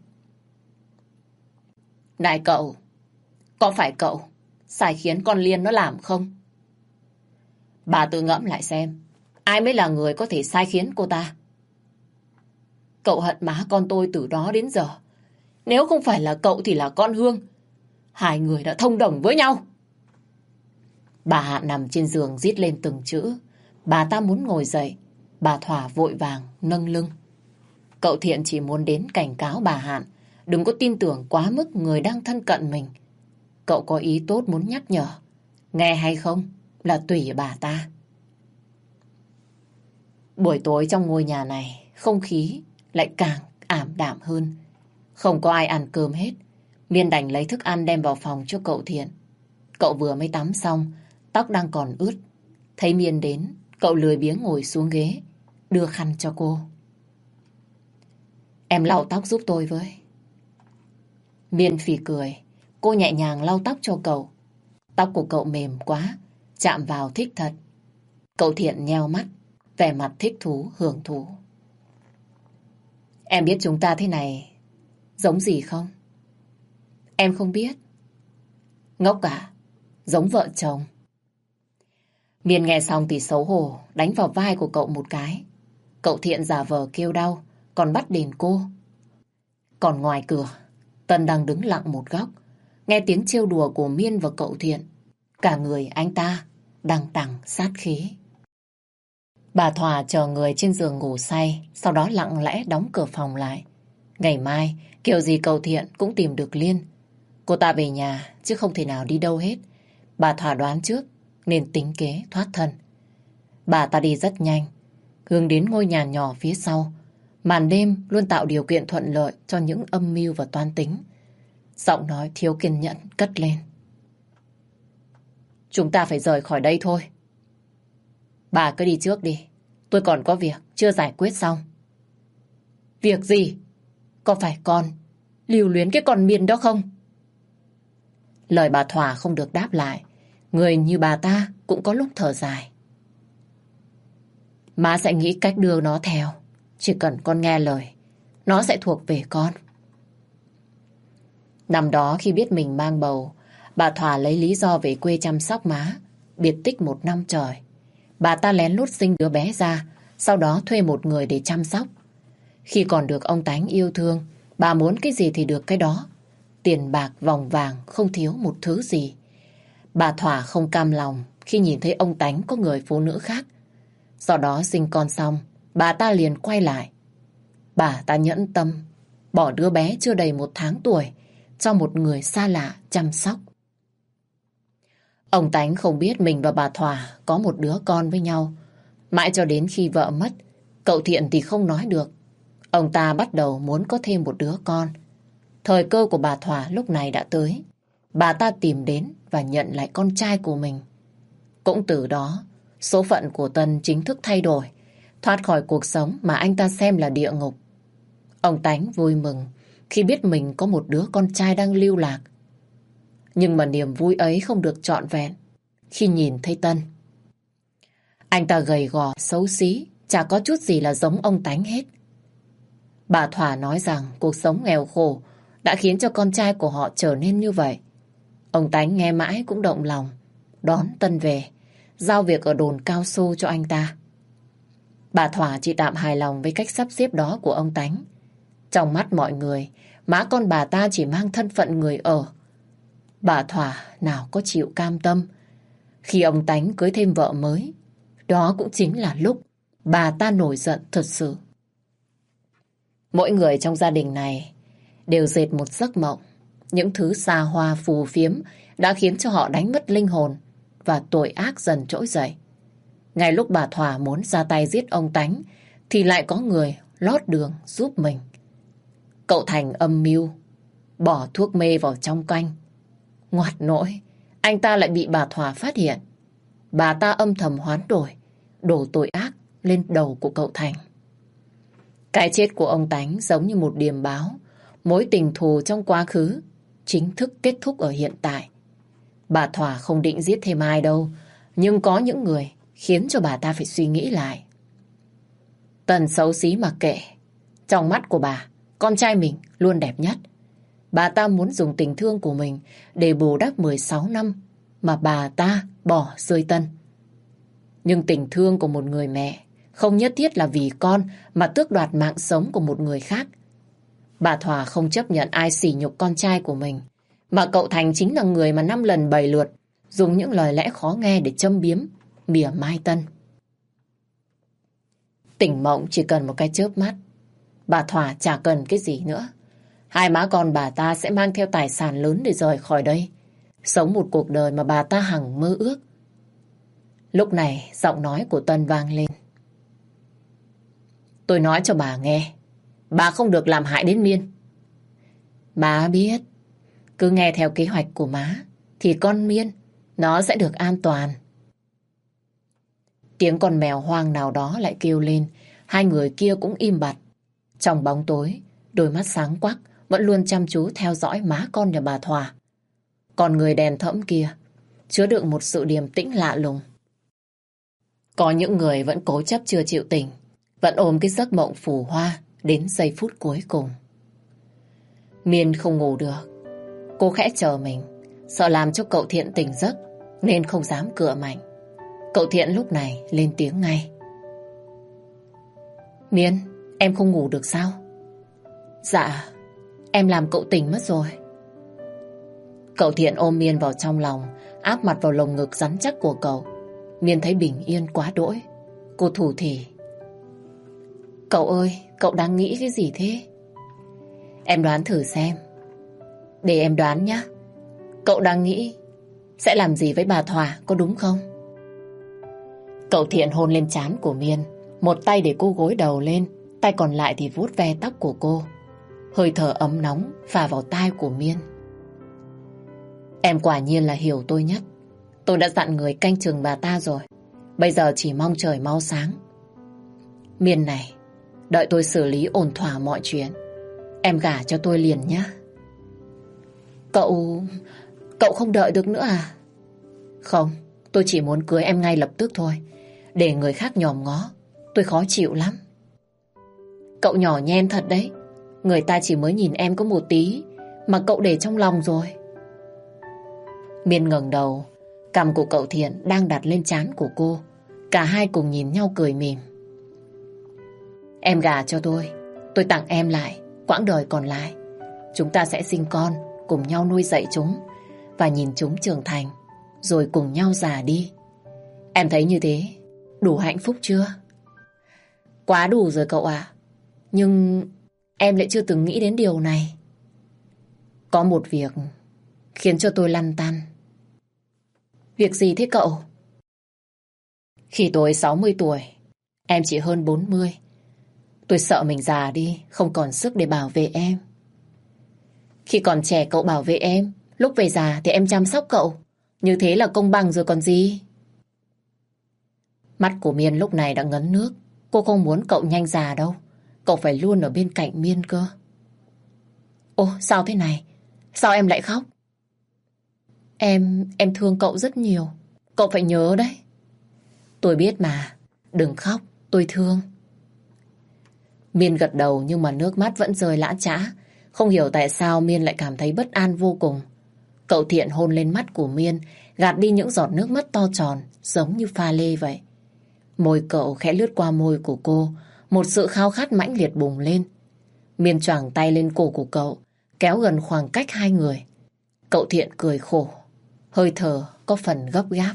Này cậu, có phải cậu sai khiến con Liên nó làm không? Bà tự ngẫm lại xem, ai mới là người có thể sai khiến cô ta? Cậu hận má con tôi từ đó đến giờ. Nếu không phải là cậu thì là con Hương. Hai người đã thông đồng với nhau. Bà Hạn nằm trên giường rít lên từng chữ. Bà ta muốn ngồi dậy. Bà Thỏa vội vàng nâng lưng. Cậu Thiện chỉ muốn đến cảnh cáo bà Hạn đừng có tin tưởng quá mức người đang thân cận mình. Cậu có ý tốt muốn nhắc nhở. Nghe hay không là tùy bà ta. Buổi tối trong ngôi nhà này, không khí lại càng ảm đạm hơn. Không có ai ăn cơm hết. Miên đành lấy thức ăn đem vào phòng cho cậu Thiện. Cậu vừa mới tắm xong, tóc đang còn ướt. Thấy Miên đến, cậu lười biếng ngồi xuống ghế, đưa khăn cho cô. Em lau tóc giúp tôi với. Miên phì cười, cô nhẹ nhàng lau tóc cho cậu. Tóc của cậu mềm quá, chạm vào thích thật. Cậu Thiện nheo mắt, vẻ mặt thích thú, hưởng thụ. Em biết chúng ta thế này giống gì không? Em không biết. Ngốc cả, giống vợ chồng. Miên nghe xong thì xấu hổ, đánh vào vai của cậu một cái. Cậu Thiện giả vờ kêu đau, còn bắt đền cô. Còn ngoài cửa, Tân đang đứng lặng một góc, nghe tiếng trêu đùa của Miên và cậu Thiện. Cả người anh ta đằng đằng sát khí. Bà Thỏa chờ người trên giường ngủ say, sau đó lặng lẽ đóng cửa phòng lại. Ngày mai, kiểu gì cậu Thiện cũng tìm được Liên. Cô ta về nhà, chứ không thể nào đi đâu hết. Bà Thỏa đoán trước, nên tính kế thoát thân. Bà ta đi rất nhanh, hướng đến ngôi nhà nhỏ phía sau. Màn đêm luôn tạo điều kiện thuận lợi cho những âm mưu và toan tính. Giọng nói thiếu kiên nhẫn cất lên. Chúng ta phải rời khỏi đây thôi. Bà cứ đi trước đi. Tôi còn có việc chưa giải quyết xong. Việc gì? Có phải con lưu luyến cái con Miên đó không? Lời bà Thỏa không được đáp lại. Người như bà ta cũng có lúc thở dài. Má sẽ nghĩ cách đưa nó theo. Chỉ cần con nghe lời, nó sẽ thuộc về con. Năm đó khi biết mình mang bầu, bà Thỏa lấy lý do về quê chăm sóc má, biệt tích một năm trời. Bà ta lén lút sinh đứa bé ra, sau đó thuê một người để chăm sóc. Khi còn được ông Tánh yêu thương, bà muốn cái gì thì được cái đó. Tiền bạc, vòng vàng, không thiếu một thứ gì. Bà Thỏa không cam lòng khi nhìn thấy ông Tánh có người phụ nữ khác. Do đó sinh con xong, bà ta liền quay lại. Bà ta nhẫn tâm, bỏ đứa bé chưa đầy một tháng tuổi cho một người xa lạ chăm sóc. Ông Tánh không biết mình và bà Thỏa có một đứa con với nhau. Mãi cho đến khi vợ mất, cậu Thiện thì không nói được. Ông ta bắt đầu muốn có thêm một đứa con. Thời cơ của bà Thỏa lúc này đã tới. Bà ta tìm đến và nhận lại con trai của mình. Cũng từ đó, số phận của Tân chính thức thay đổi, thoát khỏi cuộc sống mà anh ta xem là địa ngục. Ông Tánh vui mừng khi biết mình có một đứa con trai đang lưu lạc. Nhưng mà niềm vui ấy không được trọn vẹn khi nhìn thấy Tân. Anh ta gầy gò, xấu xí, chả có chút gì là giống ông Tánh hết. Bà Thỏa nói rằng cuộc sống nghèo khổ đã khiến cho con trai của họ trở nên như vậy. Ông Tánh nghe mãi cũng động lòng, đón Tân về, giao việc ở đồn cao su cho anh ta. Bà Thỏa chỉ tạm hài lòng với cách sắp xếp đó của ông Tánh. Trong mắt mọi người, má con bà ta chỉ mang thân phận người ở. Bà Thỏa nào có chịu cam tâm. Khi ông Tánh cưới thêm vợ mới, đó cũng chính là lúc bà ta nổi giận thật sự. Mỗi người trong gia đình này đều dệt một giấc mộng. Những thứ xa hoa phù phiếm đã khiến cho họ đánh mất linh hồn và tội ác dần trỗi dậy. Ngay lúc bà Thỏa muốn ra tay giết ông Tánh thì lại có người lót đường giúp mình. Cậu Thành âm mưu bỏ thuốc mê vào trong canh. Ngoặt nỗi, anh ta lại bị bà Thỏa phát hiện. Bà ta âm thầm hoán đổi, đổ tội ác lên đầu của cậu Thành. Cái chết của ông Tánh giống như một điềm báo. Mối tình thù trong quá khứ chính thức kết thúc ở hiện tại. Bà Thỏa không định giết thêm ai đâu, nhưng có những người khiến cho bà ta phải suy nghĩ lại. Tần xấu xí mà kệ. Trong mắt của bà, con trai mình luôn đẹp nhất. Bà ta muốn dùng tình thương của mình để bù đắp mười sáu năm mà bà ta bỏ rơi Tân. Nhưng tình thương của một người mẹ không nhất thiết là vì con mà tước đoạt mạng sống của một người khác. Bà Thỏa không chấp nhận ai sỉ nhục con trai của mình, mà cậu Thành chính là người mà năm lần bảy lượt dùng những lời lẽ khó nghe để châm biếm, mỉa mai Tân. Tỉnh mộng chỉ cần một cái chớp mắt, bà Thỏa chả cần cái gì nữa. Hai má con bà ta sẽ mang theo tài sản lớn để rời khỏi đây, sống một cuộc đời mà bà ta hằng mơ ước. Lúc này giọng nói của Tân vang lên. Tôi nói cho bà nghe, bà không được làm hại đến Miên. Má biết, cứ nghe theo kế hoạch của má, thì con Miên, nó sẽ được an toàn. Tiếng con mèo hoang nào đó lại kêu lên, hai người kia cũng im bặt. Trong bóng tối, đôi mắt sáng quắc vẫn luôn chăm chú theo dõi má con nhà bà Thỏa. Còn người đèn thẫm kia chứa đựng một sự điềm tĩnh lạ lùng. Có những người vẫn cố chấp chưa chịu tỉnh, vẫn ôm cái giấc mộng phù hoa đến giây phút cuối cùng. Miên không ngủ được. Cô khẽ chờ mình, sợ làm cho cậu Thiện tỉnh giấc nên không dám cựa mạnh. Cậu Thiện lúc này lên tiếng ngay. Miên, em không ngủ được sao? Dạ, em làm cậu tỉnh mất rồi. Cậu Thiện ôm Miên vào trong lòng, áp mặt vào lồng ngực rắn chắc của cậu. Miên thấy bình yên quá đỗi. Cô thủ thỉ. Cậu ơi, cậu đang nghĩ cái gì thế? Em đoán thử xem. Để em đoán nhé. Cậu đang nghĩ sẽ làm gì với bà Thỏa, có đúng không? Cậu Thiện hôn lên trán của Miên, một tay để cô gối đầu lên, tay còn lại thì vuốt ve tóc của cô. Hơi thở ấm nóng phả vào tai của Miên. Em quả nhiên là hiểu tôi nhất. Tôi đã dặn người canh chừng bà ta rồi. Bây giờ chỉ mong trời mau sáng. Miên này, đợi tôi xử lý ổn thỏa mọi chuyện, em gả cho tôi liền nhé. Cậu... Cậu không đợi được nữa à? Không, tôi chỉ muốn cưới em ngay lập tức thôi. Để người khác nhòm ngó, tôi khó chịu lắm. Cậu nhỏ nhen thật đấy. Người ta chỉ mới nhìn em có một tí mà cậu để trong lòng rồi. Miên ngẩng đầu, cằm của cậu Thiện đang đặt lên trán của cô. Cả hai cùng nhìn nhau cười mỉm. Em gả cho tôi, tôi tặng em lại quãng đời còn lại. Chúng ta sẽ sinh con, cùng nhau nuôi dạy chúng và nhìn chúng trưởng thành, rồi cùng nhau già đi. Em thấy như thế đủ hạnh phúc chưa? Quá đủ rồi cậu ạ. Nhưng em lại chưa từng nghĩ đến điều này. Có một việc khiến cho tôi lăn tăn. Việc gì thế cậu? Khi tôi sáu mươi tuổi, em chỉ hơn bốn mươi. Tôi sợ mình già đi, không còn sức để bảo vệ em. Khi còn trẻ cậu bảo vệ em, lúc về già thì em chăm sóc cậu. Như thế là công bằng rồi còn gì. Mắt của Miên lúc này đã ngấn nước. Cô không muốn cậu nhanh già đâu. Cậu phải luôn ở bên cạnh Miên cơ. Ô, sao thế này? Sao em lại khóc? Em, em thương cậu rất nhiều. Cậu phải nhớ đấy. Tôi biết mà. Đừng khóc, tôi thương. Miên gật đầu nhưng mà nước mắt vẫn rơi lã chã. Không hiểu tại sao Miên lại cảm thấy bất an vô cùng. Cậu Thiện hôn lên mắt của Miên, gạt đi những giọt nước mắt to tròn, giống như pha lê vậy. Môi cậu khẽ lướt qua môi của cô, một sự khao khát mãnh liệt bùng lên. Miên choàng tay lên cổ của cậu, kéo gần khoảng cách hai người. Cậu Thiện cười khổ, hơi thở có phần gấp gáp.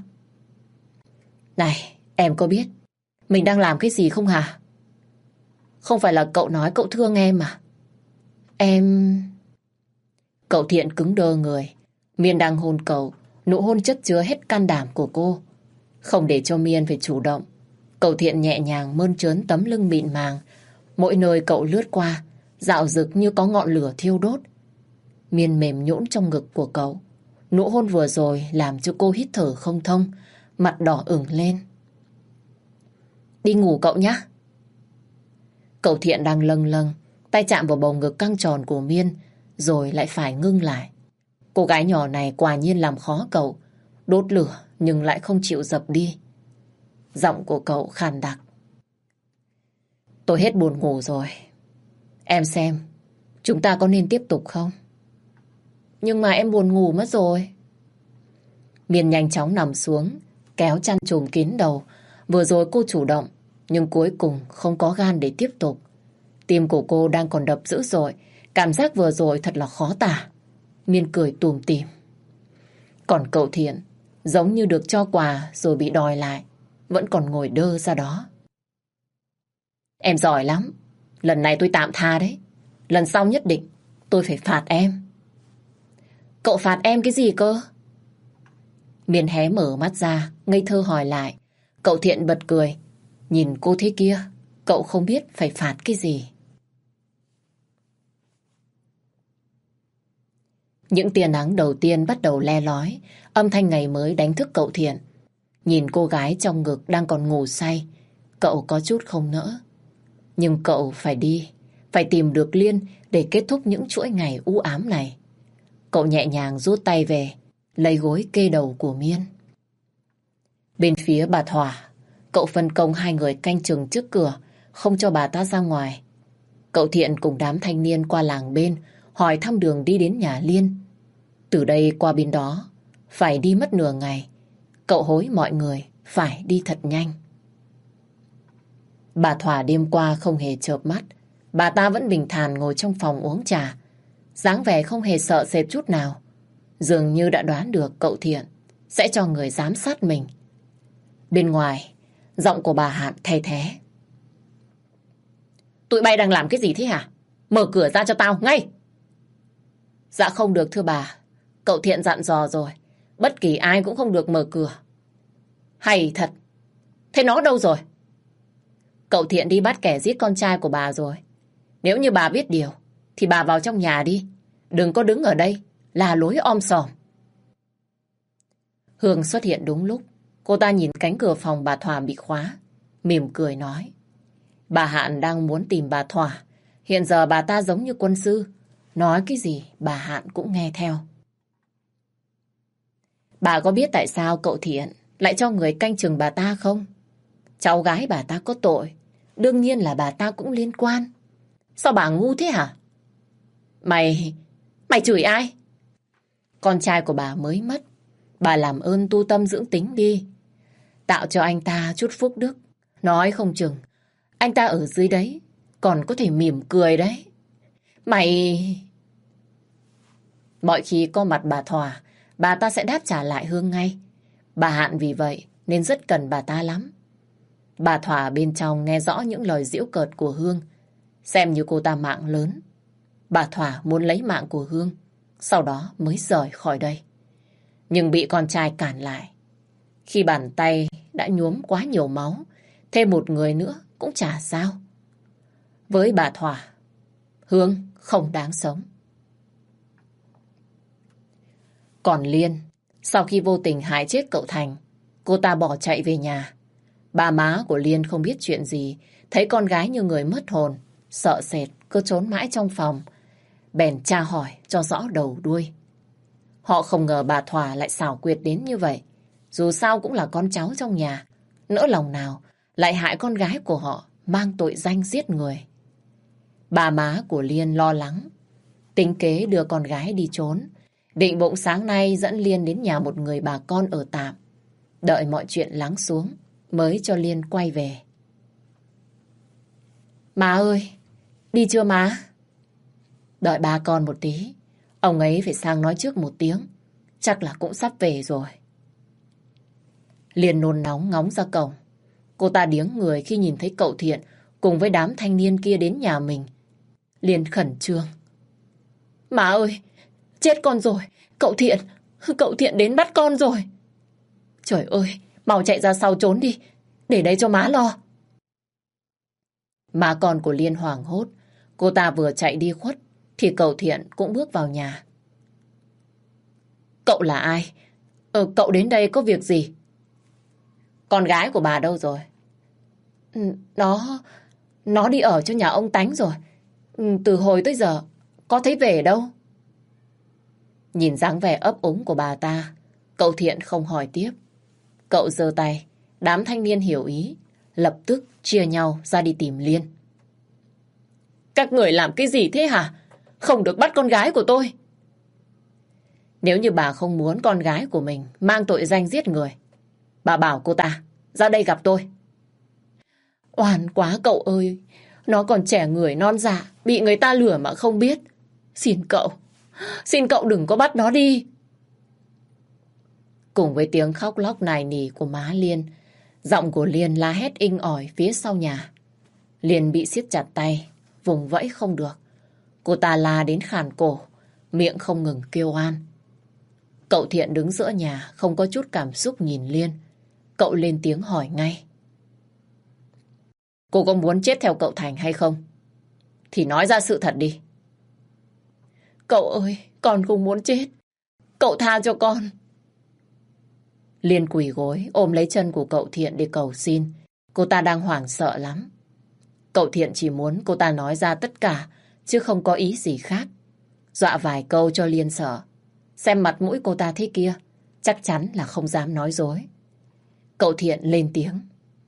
Này, em có biết mình đang làm cái gì không hả? Không phải là cậu nói cậu thương em mà. Em... Cậu Thiện cứng đơ người. Miên đang hôn cậu, nụ hôn chất chứa hết can đảm của cô. Không để cho Miên phải chủ động, cậu Thiện nhẹ nhàng mơn trớn tấm lưng mịn màng. Mỗi nơi cậu lướt qua, dạo rực như có ngọn lửa thiêu đốt. Miên mềm nhũn trong ngực của cậu. Nụ hôn vừa rồi làm cho cô hít thở không thông, mặt đỏ ửng lên. Đi ngủ cậu nhé. Cậu Thiện đang lâng lâng, tay chạm vào bầu ngực căng tròn của Miên, rồi lại phải ngưng lại. Cô gái nhỏ này quả nhiên làm khó cậu, đốt lửa nhưng lại không chịu dập đi. Giọng của cậu khàn đặc. Tôi hết buồn ngủ rồi. Em xem, chúng ta có nên tiếp tục không? Nhưng mà em buồn ngủ mất rồi. Miên nhanh chóng nằm xuống, kéo chăn trùm kín đầu. Vừa rồi cô chủ động, nhưng cuối cùng không có gan để tiếp tục. Tim của cô đang còn đập dữ dội. Cảm giác vừa rồi thật là khó tả. Miên cười tủm tỉm. Còn cậu Thiện giống như được cho quà rồi bị đòi lại, vẫn còn ngồi đơ ra đó. Em giỏi lắm. Lần này tôi tạm tha đấy. Lần sau nhất định tôi phải phạt em. Cậu phạt em cái gì cơ? Miên hé mở mắt ra, ngây thơ hỏi lại. Cậu Thiện bật cười. Nhìn cô thế kia, Cậu không biết phải phạt cái gì. Những tia nắng đầu tiên bắt đầu le lói, âm thanh ngày mới đánh thức cậu Thiện. Nhìn cô gái trong ngực đang còn ngủ say, cậu có chút không nỡ. Nhưng cậu phải đi, phải tìm được Liên để kết thúc những chuỗi ngày u ám này. Cậu nhẹ nhàng rút tay về, lấy gối kê đầu của Miên. Bên phía bà Thỏa, cậu phân công hai người canh chừng trước cửa, không cho bà ta ra ngoài. Cậu Thiện cùng đám thanh niên qua làng bên, hỏi thăm đường đi đến nhà Liên. Từ đây qua bên đó, phải đi mất nửa ngày. Cậu hối mọi người phải đi thật nhanh. Bà Thỏa đêm qua không hề chợp mắt. Bà ta vẫn bình thản ngồi trong phòng uống trà, dáng vẻ không hề sợ sệt chút nào. Dường như đã đoán được cậu Thiện sẽ cho người giám sát mình. Bên ngoài, giọng của bà Hạn thay thế. Tụi bay đang làm cái gì thế hả? Mở cửa ra cho tao, ngay! Dạ không được thưa bà. Cậu Thiện dặn dò rồi. Bất kỳ ai cũng không được mở cửa. Hay thật. Thế nó đâu rồi? Cậu Thiện đi bắt kẻ giết con trai của bà rồi. Nếu như bà biết điều, thì bà vào trong nhà đi. Đừng có đứng ở đây là lối om sòm. Hương xuất hiện đúng lúc. Cô ta nhìn cánh cửa phòng bà Thỏa bị khóa, mỉm cười nói. Bà Hạn đang muốn tìm bà Thỏa. Hiện giờ bà ta giống như quân sư, nói cái gì bà Hạn cũng nghe theo. Bà có biết tại sao cậu Thiện lại cho người canh chừng bà ta không? Cháu gái bà ta có tội, đương nhiên là bà ta cũng liên quan. Sao bà ngu thế hả? Mày... Mày chửi ai? Con trai của bà mới mất. Bà làm ơn tu tâm dưỡng tính đi. Tạo cho anh ta chút phúc đức. Nói không chừng anh ta ở dưới đấy còn có thể mỉm cười đấy. Mày... Mọi khi có mặt bà Thỏa, bà ta sẽ đáp trả lại Hương ngay. Bà Hạn vì vậy nên rất cần bà ta lắm. Bà Thỏa bên trong nghe rõ những lời giễu cợt của Hương, xem như cô ta mạng lớn. Bà Thỏa muốn lấy mạng của Hương, sau đó mới rời khỏi đây. Nhưng bị con trai cản lại. Khi bàn tay đã nhuốm quá nhiều máu, thêm một người nữa cũng chả sao. Với bà Thỏa, Hương không đáng sống. Còn Liên, sau khi vô tình hại chết cậu Thành, cô ta bỏ chạy về nhà. Bà má của Liên không biết chuyện gì, thấy con gái như người mất hồn, sợ sệt, cứ trốn mãi trong phòng. Bèn tra hỏi cho rõ đầu đuôi. Họ không ngờ bà Thỏa lại xảo quyệt đến như vậy. Dù sao cũng là con cháu trong nhà, nỡ lòng nào lại hại con gái của họ mang tội danh giết người. Bà má của Liên lo lắng, tính kế đưa con gái đi trốn, định bụng sáng nay dẫn Liên đến nhà một người bà con ở tạm, đợi mọi chuyện lắng xuống mới cho Liên quay về. Má ơi, đi chưa má? Đợi ba con một tí, ông ấy phải sang nói trước một tiếng, chắc là cũng sắp về rồi. Liên nôn nóng ngóng ra cổng. Cô ta điếng người khi nhìn thấy cậu Thiện cùng với đám thanh niên kia đến nhà mình. Liên khẩn trương. Má ơi, chết con rồi, cậu Thiện, cậu Thiện đến bắt con rồi. Trời ơi, mau chạy ra sau trốn đi, để đây cho má lo. Má con của Liên hoảng hốt, cô ta vừa chạy đi khuất thì cậu Thiện cũng bước vào nhà. Cậu là ai? Ờ, cậu đến đây có việc gì? Con gái của bà đâu rồi? Nó... Nó đi ở cho nhà ông Tánh rồi. Từ hồi tới giờ, có thấy về đâu. Nhìn dáng vẻ ấp úng của bà ta, cậu Thiện không hỏi tiếp. Cậu giơ tay, đám thanh niên hiểu ý, lập tức chia nhau ra đi tìm Liên. Các người làm cái gì thế hả? Không được bắt con gái của tôi. Nếu như bà không muốn con gái của mình mang tội danh giết người, bà bảo cô ta ra đây gặp tôi. Oan quá cậu ơi, nó còn trẻ người non dạ, bị người ta lừa mà không biết. Xin cậu, xin cậu đừng có bắt nó đi. Cùng với tiếng khóc lóc nài nỉ của má Liên, giọng của Liên la hét inh ỏi phía sau nhà. Liên bị siết chặt tay, vùng vẫy không được. Cô ta la đến khàn cổ, miệng không ngừng kêu oan. Cậu Thiện đứng giữa nhà, không có chút cảm xúc nhìn Liên. Cậu lên tiếng hỏi ngay. Cô có muốn chết theo cậu Thành hay không? Thì nói ra sự thật đi. Cậu ơi, con không muốn chết. Cậu tha cho con. Liên quỳ gối ôm lấy chân của cậu Thiện để cầu xin. Cô ta đang hoảng sợ lắm. Cậu Thiện chỉ muốn cô ta nói ra tất cả, chứ không có ý gì khác. Dọa vài câu cho Liên sợ. Xem mặt mũi cô ta thế kia, chắc chắn là không dám nói dối. Cậu Thiện lên tiếng.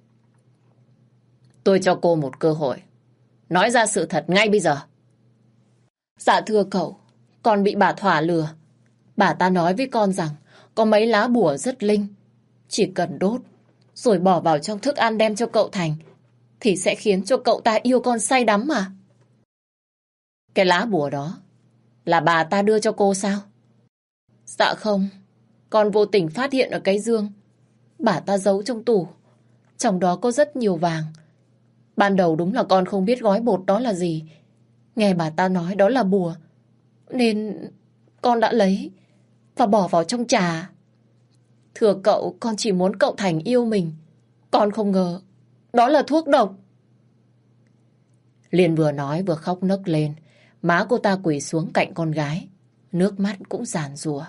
Tôi cho cô một cơ hội. Nói ra sự thật ngay bây giờ. Dạ thưa cậu, con bị bà Thỏa lừa. Bà ta nói với con rằng có mấy lá bùa rất linh. Chỉ cần đốt, rồi bỏ vào trong thức ăn đem cho cậu Thành, thì sẽ khiến cho cậu ta yêu con say đắm mà. Cái lá bùa đó là bà ta đưa cho cô sao? Dạ không, con vô tình phát hiện ở cái giường. Bà ta giấu trong tủ. Trong đó có rất nhiều vàng. Ban đầu đúng là con không biết gói bột đó là gì. Nghe bà ta nói đó là bùa, nên con đã lấy và bỏ vào trong trà. Thưa cậu, con chỉ muốn cậu Thành yêu mình. Con không ngờ đó là thuốc độc. Liên vừa nói vừa khóc nấc lên. Má cô ta quỳ xuống cạnh con gái, nước mắt cũng giàn giụa.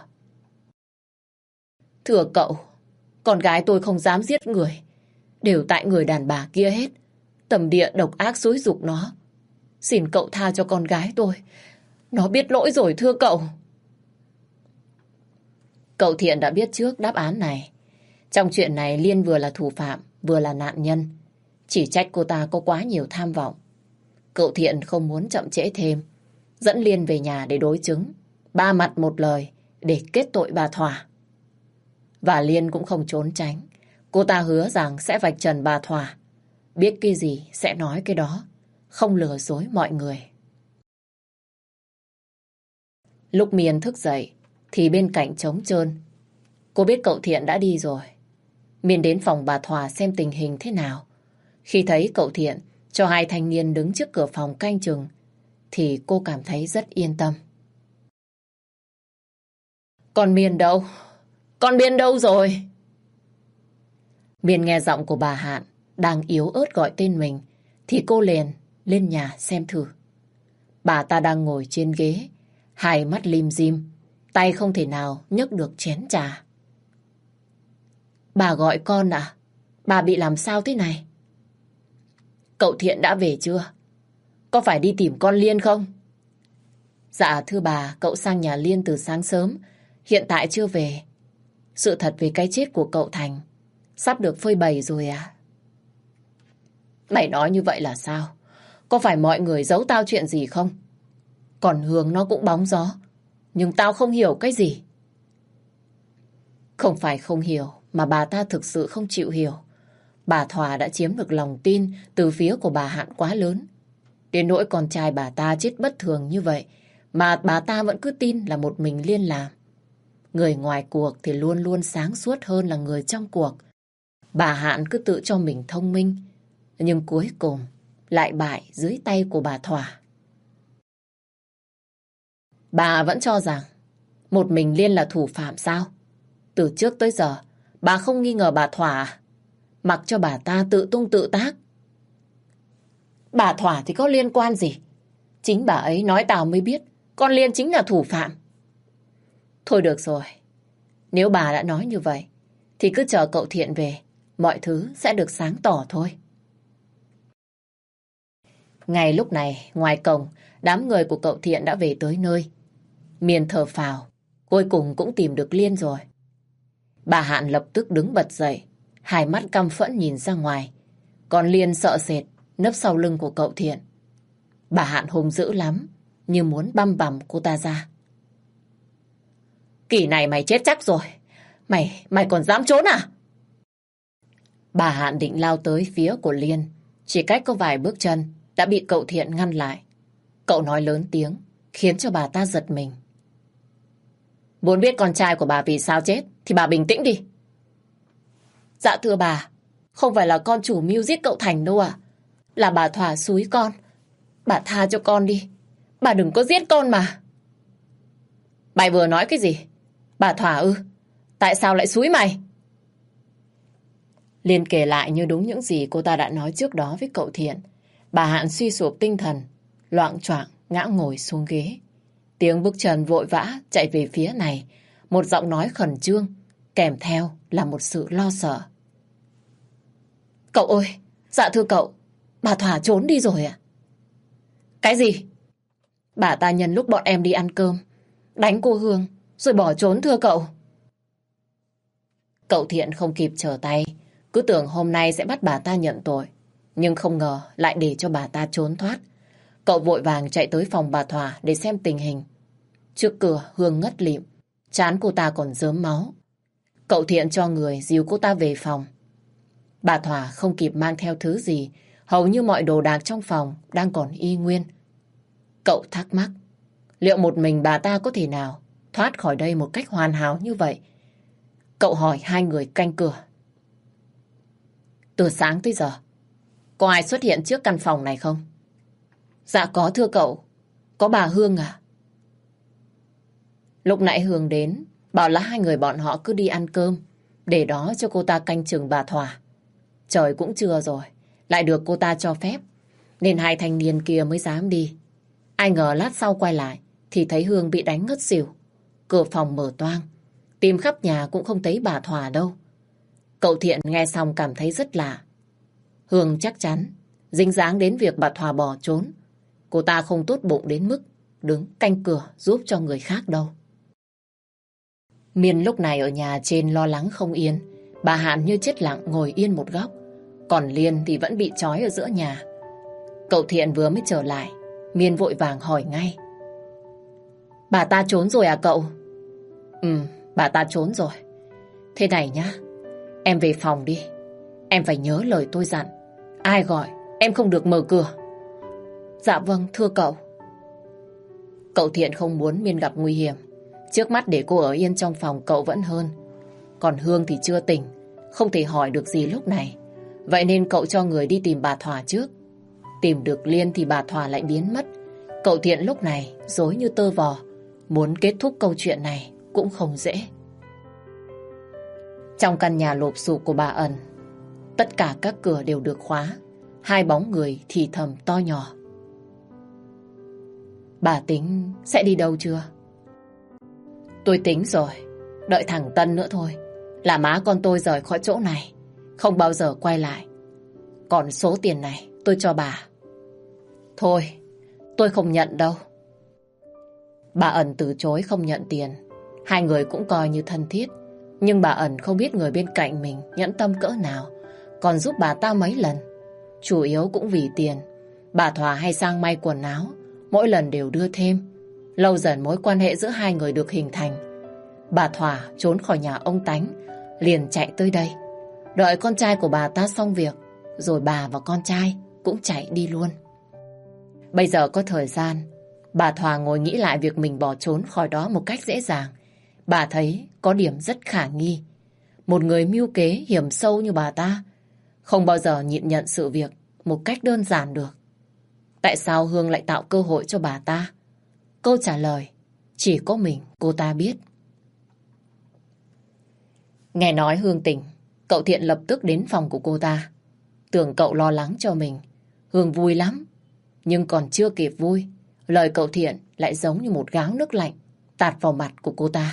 Thưa cậu, con gái tôi không dám giết người. Đều tại người đàn bà kia hết. Tầm địa độc ác xúi giục nó. Xin cậu tha cho con gái tôi. Nó biết lỗi rồi thưa cậu. Cậu Thiện đã biết trước đáp án này. Trong chuyện này Liên vừa là thủ phạm, vừa là nạn nhân. Chỉ trách cô ta có quá nhiều tham vọng. Cậu Thiện không muốn chậm trễ thêm, dẫn Liên về nhà để đối chứng, ba mặt một lời để kết tội bà Thỏa. Và Liên cũng không trốn tránh. Cô ta hứa rằng sẽ vạch trần bà Thỏa. Biết cái gì sẽ nói cái đó, không lừa dối mọi người. Lúc Miên thức dậy thì bên cạnh trống trơn. Cô biết cậu Thiện đã đi rồi. Miên đến phòng bà Thỏa xem tình hình thế nào. Khi thấy cậu Thiện cho hai thanh niên đứng trước cửa phòng canh chừng thì cô cảm thấy rất yên tâm. Con Miên đâu? Con Miên đâu rồi? Miên nghe giọng của bà Hạn đang yếu ớt gọi tên mình thì cô liền lên nhà xem thử. Bà ta đang ngồi trên ghế, hai mắt lim dim, tay không thể nào nhấc được chén trà. Bà gọi con à? Bà bị làm sao thế này? Cậu Thiện đã về chưa? Có phải đi tìm con Liên không? Dạ thưa bà, cậu sang nhà Liên từ sáng sớm, hiện tại chưa về. Sự thật về cái chết của cậu Thành sắp được phơi bày rồi à? Mày nói như vậy là sao? Có phải mọi người giấu tao chuyện gì không? Còn Hương nó cũng bóng gió, nhưng tao không hiểu cái gì. Không phải không hiểu, mà bà ta thực sự không chịu hiểu. Bà Thỏa đã chiếm được lòng tin từ phía của bà Hạn quá lớn. Đến nỗi con trai bà ta chết bất thường như vậy, mà bà ta vẫn cứ tin là một mình Liên làm. Người ngoài cuộc thì luôn luôn sáng suốt hơn là người trong cuộc. Bà Hạn cứ tự cho mình thông minh, nhưng cuối cùng lại bại dưới tay của bà Thỏa. Bà vẫn cho rằng một mình Liên là thủ phạm sao? Từ trước tới giờ, bà không nghi ngờ bà Thỏa à? Mặc cho bà ta tự tung tự tác. Bà Thỏa thì có liên quan gì? Chính bà ấy nói tao mới biết con Liên chính là thủ phạm. Thôi được rồi. Nếu bà đã nói như vậy thì cứ chờ cậu Thiện về, mọi thứ sẽ được sáng tỏ thôi. Ngay lúc này, ngoài cổng, đám người của cậu Thiện đã về tới nơi. Miên thở phào, cuối cùng cũng tìm được Liên rồi. Bà Hạn lập tức đứng bật dậy, hai mắt căm phẫn nhìn ra ngoài. Còn Liên sợ sệt, nấp sau lưng của cậu Thiện. Bà Hạn hung dữ lắm, như muốn băm bằm cô ta ra. Kỳ này mày chết chắc rồi. Mày, mày còn dám trốn à? Bà Hạn định lao tới phía của Liên. Chỉ cách có vài bước chân đã bị cậu Thiện ngăn lại. Cậu nói lớn tiếng, khiến cho bà ta giật mình. Muốn biết con trai của bà vì sao chết thì bà bình tĩnh đi. Dạ thưa bà, không phải là con chủ mưu giết cậu Thành đâu ạ. Là bà Thỏa xúi con. Bà tha cho con đi. Bà đừng có giết con mà. Mày vừa nói cái gì? Bà Thỏa ư? Tại sao lại xúi mày? Liên kể lại như đúng những gì cô ta đã nói trước đó với cậu Thiện. Bà Hạn suy sụp tinh thần, loạng choạng ngã ngồi xuống ghế. Tiếng bước chân vội vã chạy về phía này, một giọng nói khẩn trương, kèm theo là một sự lo sợ. Cậu ơi, dạ thưa cậu, bà Thỏa trốn đi rồi ạ. Cái gì? Bà ta nhân lúc bọn em đi ăn cơm, đánh cô Hương, rồi bỏ trốn thưa cậu. Cậu Thiện không kịp trở tay, cứ tưởng hôm nay sẽ bắt bà ta nhận tội, nhưng không ngờ lại để cho bà ta trốn thoát. Cậu vội vàng chạy tới phòng bà Thỏa để xem tình hình. Trước cửa Hương ngất lịm, trán cô ta còn rớm máu. Cậu Thiện cho người dìu cô ta về phòng. Bà Thỏa không kịp mang theo thứ gì, hầu như mọi đồ đạc trong phòng đang còn y nguyên. Cậu thắc mắc, liệu một mình bà ta có thể nào thoát khỏi đây một cách hoàn hảo như vậy? Cậu hỏi hai người canh cửa. Từ sáng tới giờ, có ai xuất hiện trước căn phòng này không? Dạ có thưa cậu, có bà Hương à? Lúc nãy Hương đến, bảo là hai người bọn họ cứ đi ăn cơm, để đó cho cô ta canh chừng bà Thỏa. Trời cũng trưa rồi, lại được cô ta cho phép, nên hai thanh niên kia mới dám đi. Ai ngờ lát sau quay lại, thì thấy Hương bị đánh ngất xỉu. Cửa phòng mở toang, tìm khắp nhà cũng không thấy bà Thỏa đâu. Cậu Thiện nghe xong cảm thấy rất lạ. Hương chắc chắn dính dáng đến việc bà Thỏa bỏ trốn. Cô ta không tốt bụng đến mức đứng canh cửa giúp cho người khác đâu. Miên lúc này ở nhà trên lo lắng không yên. Bà Hạn như chết lặng ngồi yên một góc, còn Liên thì vẫn bị trói ở giữa nhà. Cậu Thiện vừa mới trở lại, Miên vội vàng hỏi ngay. Bà ta trốn rồi à cậu? Ừ, bà ta trốn rồi. Thế này nhá, em về phòng đi. Em phải nhớ lời tôi dặn, ai gọi em không được mở cửa. Dạ vâng, thưa cậu. Cậu Thiện không muốn Miên gặp nguy hiểm. Trước mắt để cô ở yên trong phòng cậu vẫn hơn. Còn Hương thì chưa tỉnh, không thể hỏi được gì lúc này. Vậy nên cậu cho người đi tìm bà Thỏa trước. Tìm được Liên thì bà Thỏa lại biến mất. Cậu Thiện lúc này rối như tơ vò, muốn kết thúc câu chuyện này cũng không dễ. Trong căn nhà lụp xụp của bà Ẩn, tất cả các cửa đều được khóa. Hai bóng người thì thầm to nhỏ. Bà tính sẽ đi đâu chưa? Tôi tính rồi, đợi thằng Tân nữa thôi là má con tôi rời khỏi chỗ này, không bao giờ quay lại. Còn số tiền này tôi cho bà. Thôi, tôi không nhận đâu. Bà Ẩn từ chối không nhận tiền. Hai người cũng coi như thân thiết, nhưng bà Ẩn không biết người bên cạnh mình nhẫn tâm cỡ nào, còn giúp bà ta mấy lần. Chủ yếu cũng vì tiền. Bà Thỏa hay sang may quần áo, mỗi lần đều đưa thêm. Lâu dần mối quan hệ giữa hai người được hình thành. Bà Thỏa trốn khỏi nhà ông Tánh, liền chạy tới đây. Đợi con trai của bà ta xong việc, rồi bà và con trai cũng chạy đi luôn. Bây giờ có thời gian, bà Thỏa ngồi nghĩ lại việc mình bỏ trốn khỏi đó một cách dễ dàng. Bà thấy có điểm rất khả nghi. Một người mưu kế hiểm sâu như bà ta không bao giờ nhịn nhận sự việc một cách đơn giản được. Tại sao Hương lại tạo cơ hội cho bà ta? Câu trả lời chỉ có mình cô ta biết. Nghe nói Hương tỉnh, cậu Thiện lập tức đến phòng của cô ta. Tưởng cậu lo lắng cho mình. Hương vui lắm. Nhưng còn chưa kịp vui, lời cậu Thiện lại giống như một gáo nước lạnh tạt vào mặt của cô ta.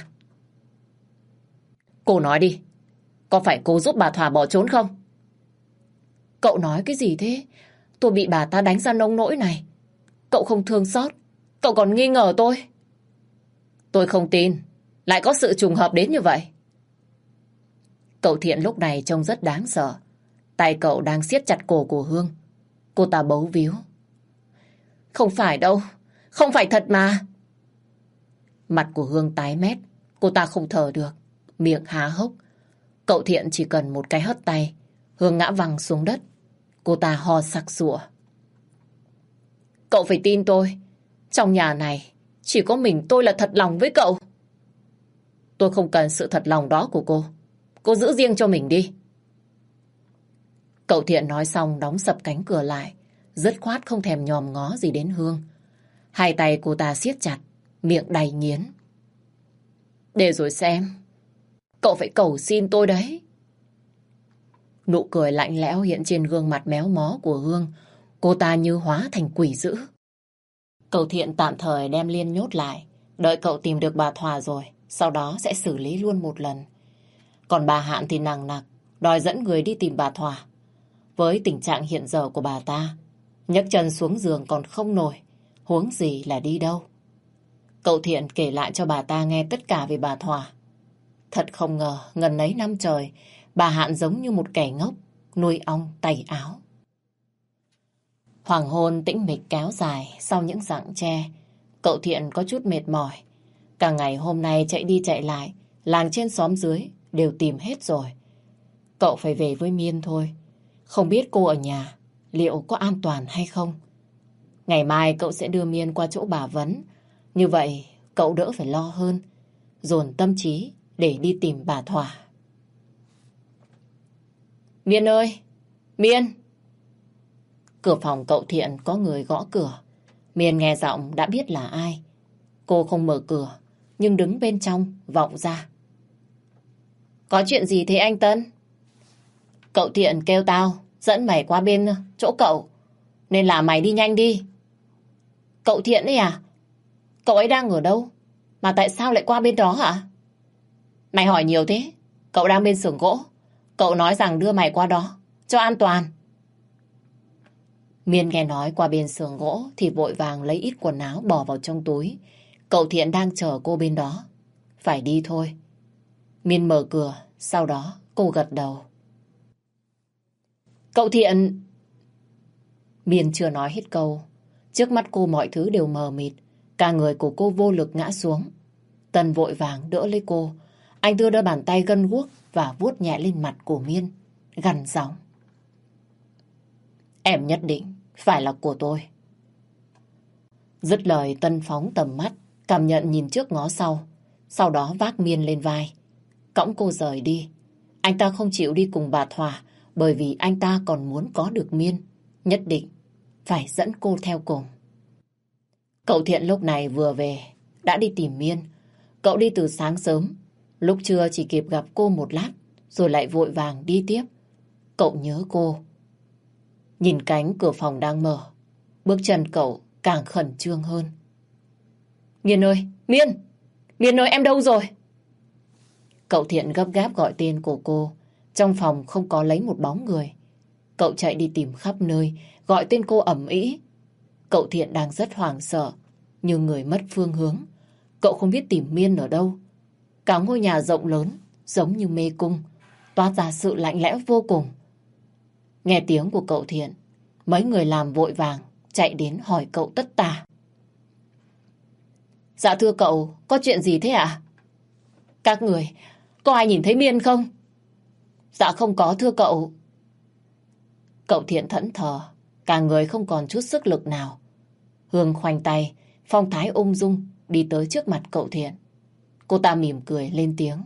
Cô nói đi, có phải cô giúp bà Thỏa bỏ trốn không? Cậu nói cái gì thế? Tôi bị bà ta đánh ra nông nỗi này. Cậu không thương xót, cậu còn nghi ngờ tôi. Tôi không tin lại có sự trùng hợp đến như vậy. Cậu Thiện lúc này trông rất đáng sợ. Tay cậu đang siết chặt cổ của Hương. Cô ta bấu víu. Không phải đâu, không phải thật mà. Mặt của Hương tái mét, cô ta không thở được, miệng há hốc. Cậu Thiện chỉ cần một cái hất tay, Hương ngã văng xuống đất. Cô ta ho sặc sụa. Cậu phải tin tôi, trong nhà này chỉ có mình tôi là thật lòng với cậu. Tôi không cần sự thật lòng đó của cô. Cô giữ riêng cho mình đi. Cậu Thiện nói xong đóng sập cánh cửa lại, dứt khoát không thèm nhòm ngó gì đến Hương. Hai tay cô ta siết chặt, miệng đầy nghiến. Để rồi xem, cậu phải cầu xin tôi đấy. Nụ cười lạnh lẽo hiện trên gương mặt méo mó của Hương. Cô ta như hóa thành quỷ dữ. Cậu Thiện tạm thời đem Liên nhốt lại. Đợi cậu tìm được bà Thòa rồi, sau đó sẽ xử lý luôn một lần. Còn bà Hạn thì nằng nặc, đòi dẫn người đi tìm bà Thòa. Với tình trạng hiện giờ của bà ta, nhấc chân xuống giường còn không nổi, huống gì là đi đâu. Cậu Thiện kể lại cho bà ta nghe tất cả về bà Thòa. Thật không ngờ, ngần ấy năm trời, bà Hạn giống như một kẻ ngốc, nuôi ong tay áo. Hoàng hôn tĩnh mịch kéo dài sau những rặng tre. Cậu Thiện có chút mệt mỏi. Cả ngày hôm nay chạy đi chạy lại, làng trên xóm dưới đều tìm hết rồi. Cậu phải về với Miên thôi. Không biết cô ở nhà liệu có an toàn hay không. Ngày mai cậu sẽ đưa Miên qua chỗ bà Vấn. Như vậy cậu đỡ phải lo hơn, dồn tâm trí để đi tìm bà Thòa. Miên ơi! Miên! Cửa phòng cậu Thiện có người gõ cửa. Miên nghe giọng đã biết là ai. Cô không mở cửa, nhưng đứng bên trong vọng ra. Có chuyện gì thế anh Tân? Cậu Thiện kêu tao dẫn mày qua bên chỗ cậu, nên là mày đi nhanh đi. Cậu Thiện ấy à? Cậu ấy đang ở đâu? Mà tại sao lại qua bên đó hả? Mày hỏi nhiều thế. Cậu đang bên xưởng gỗ. Cậu nói rằng đưa mày qua đó cho an toàn. Miên nghe nói qua bên xưởng gỗ thì vội vàng lấy ít quần áo bỏ vào trong túi. Cậu Thiện đang chờ cô bên đó. Phải đi thôi. Miên mở cửa, sau đó cô gật đầu. Cậu Thiện... Miên chưa nói hết câu. Trước mắt cô mọi thứ đều mờ mịt. Cả người của cô vô lực ngã xuống. Tân vội vàng đỡ lấy cô. Anh đưa đôi bàn tay gân guốc và vuốt nhẹ lên mặt của Miên, gằn giọng. Em nhất định phải là của tôi. Dứt lời, Tân phóng tầm mắt, cảm nhận nhìn trước ngó sau. Sau đó vác Miên lên vai, cõng cô rời đi. Anh ta không chịu đi cùng bà Thòa, bởi vì anh ta còn muốn có được Miên. Nhất định phải dẫn cô theo cùng. Cậu Thiện lúc này vừa về, đã đi tìm Miên. Cậu đi từ sáng sớm, lúc trưa chỉ kịp gặp cô một lát, rồi lại vội vàng đi tiếp. Cậu nhớ cô. Nhìn cánh cửa phòng đang mở, bước chân cậu càng khẩn trương hơn. Miên ơi! Miên! Miên ơi, em đâu rồi? Cậu Thiện gấp gáp gọi tên của cô. Trong phòng không có lấy một bóng người. Cậu chạy đi tìm khắp nơi, gọi tên cô ầm ĩ. Cậu Thiện đang rất hoảng sợ, như người mất phương hướng. Cậu không biết tìm Miên ở đâu. Cả ngôi nhà rộng lớn, giống như mê cung, toát ra sự lạnh lẽo vô cùng. Nghe tiếng của cậu Thiện, mấy người làm vội vàng chạy đến hỏi cậu tất tả. Dạ thưa cậu, có chuyện gì thế ạ? Các người, có ai nhìn thấy Miên không? Dạ không có thưa cậu. Cậu Thiện thẫn thờ, cả người không còn chút sức lực nào. Hương khoanh tay, phong thái ung dung đi tới trước mặt cậu Thiện. Cô ta mỉm cười lên tiếng.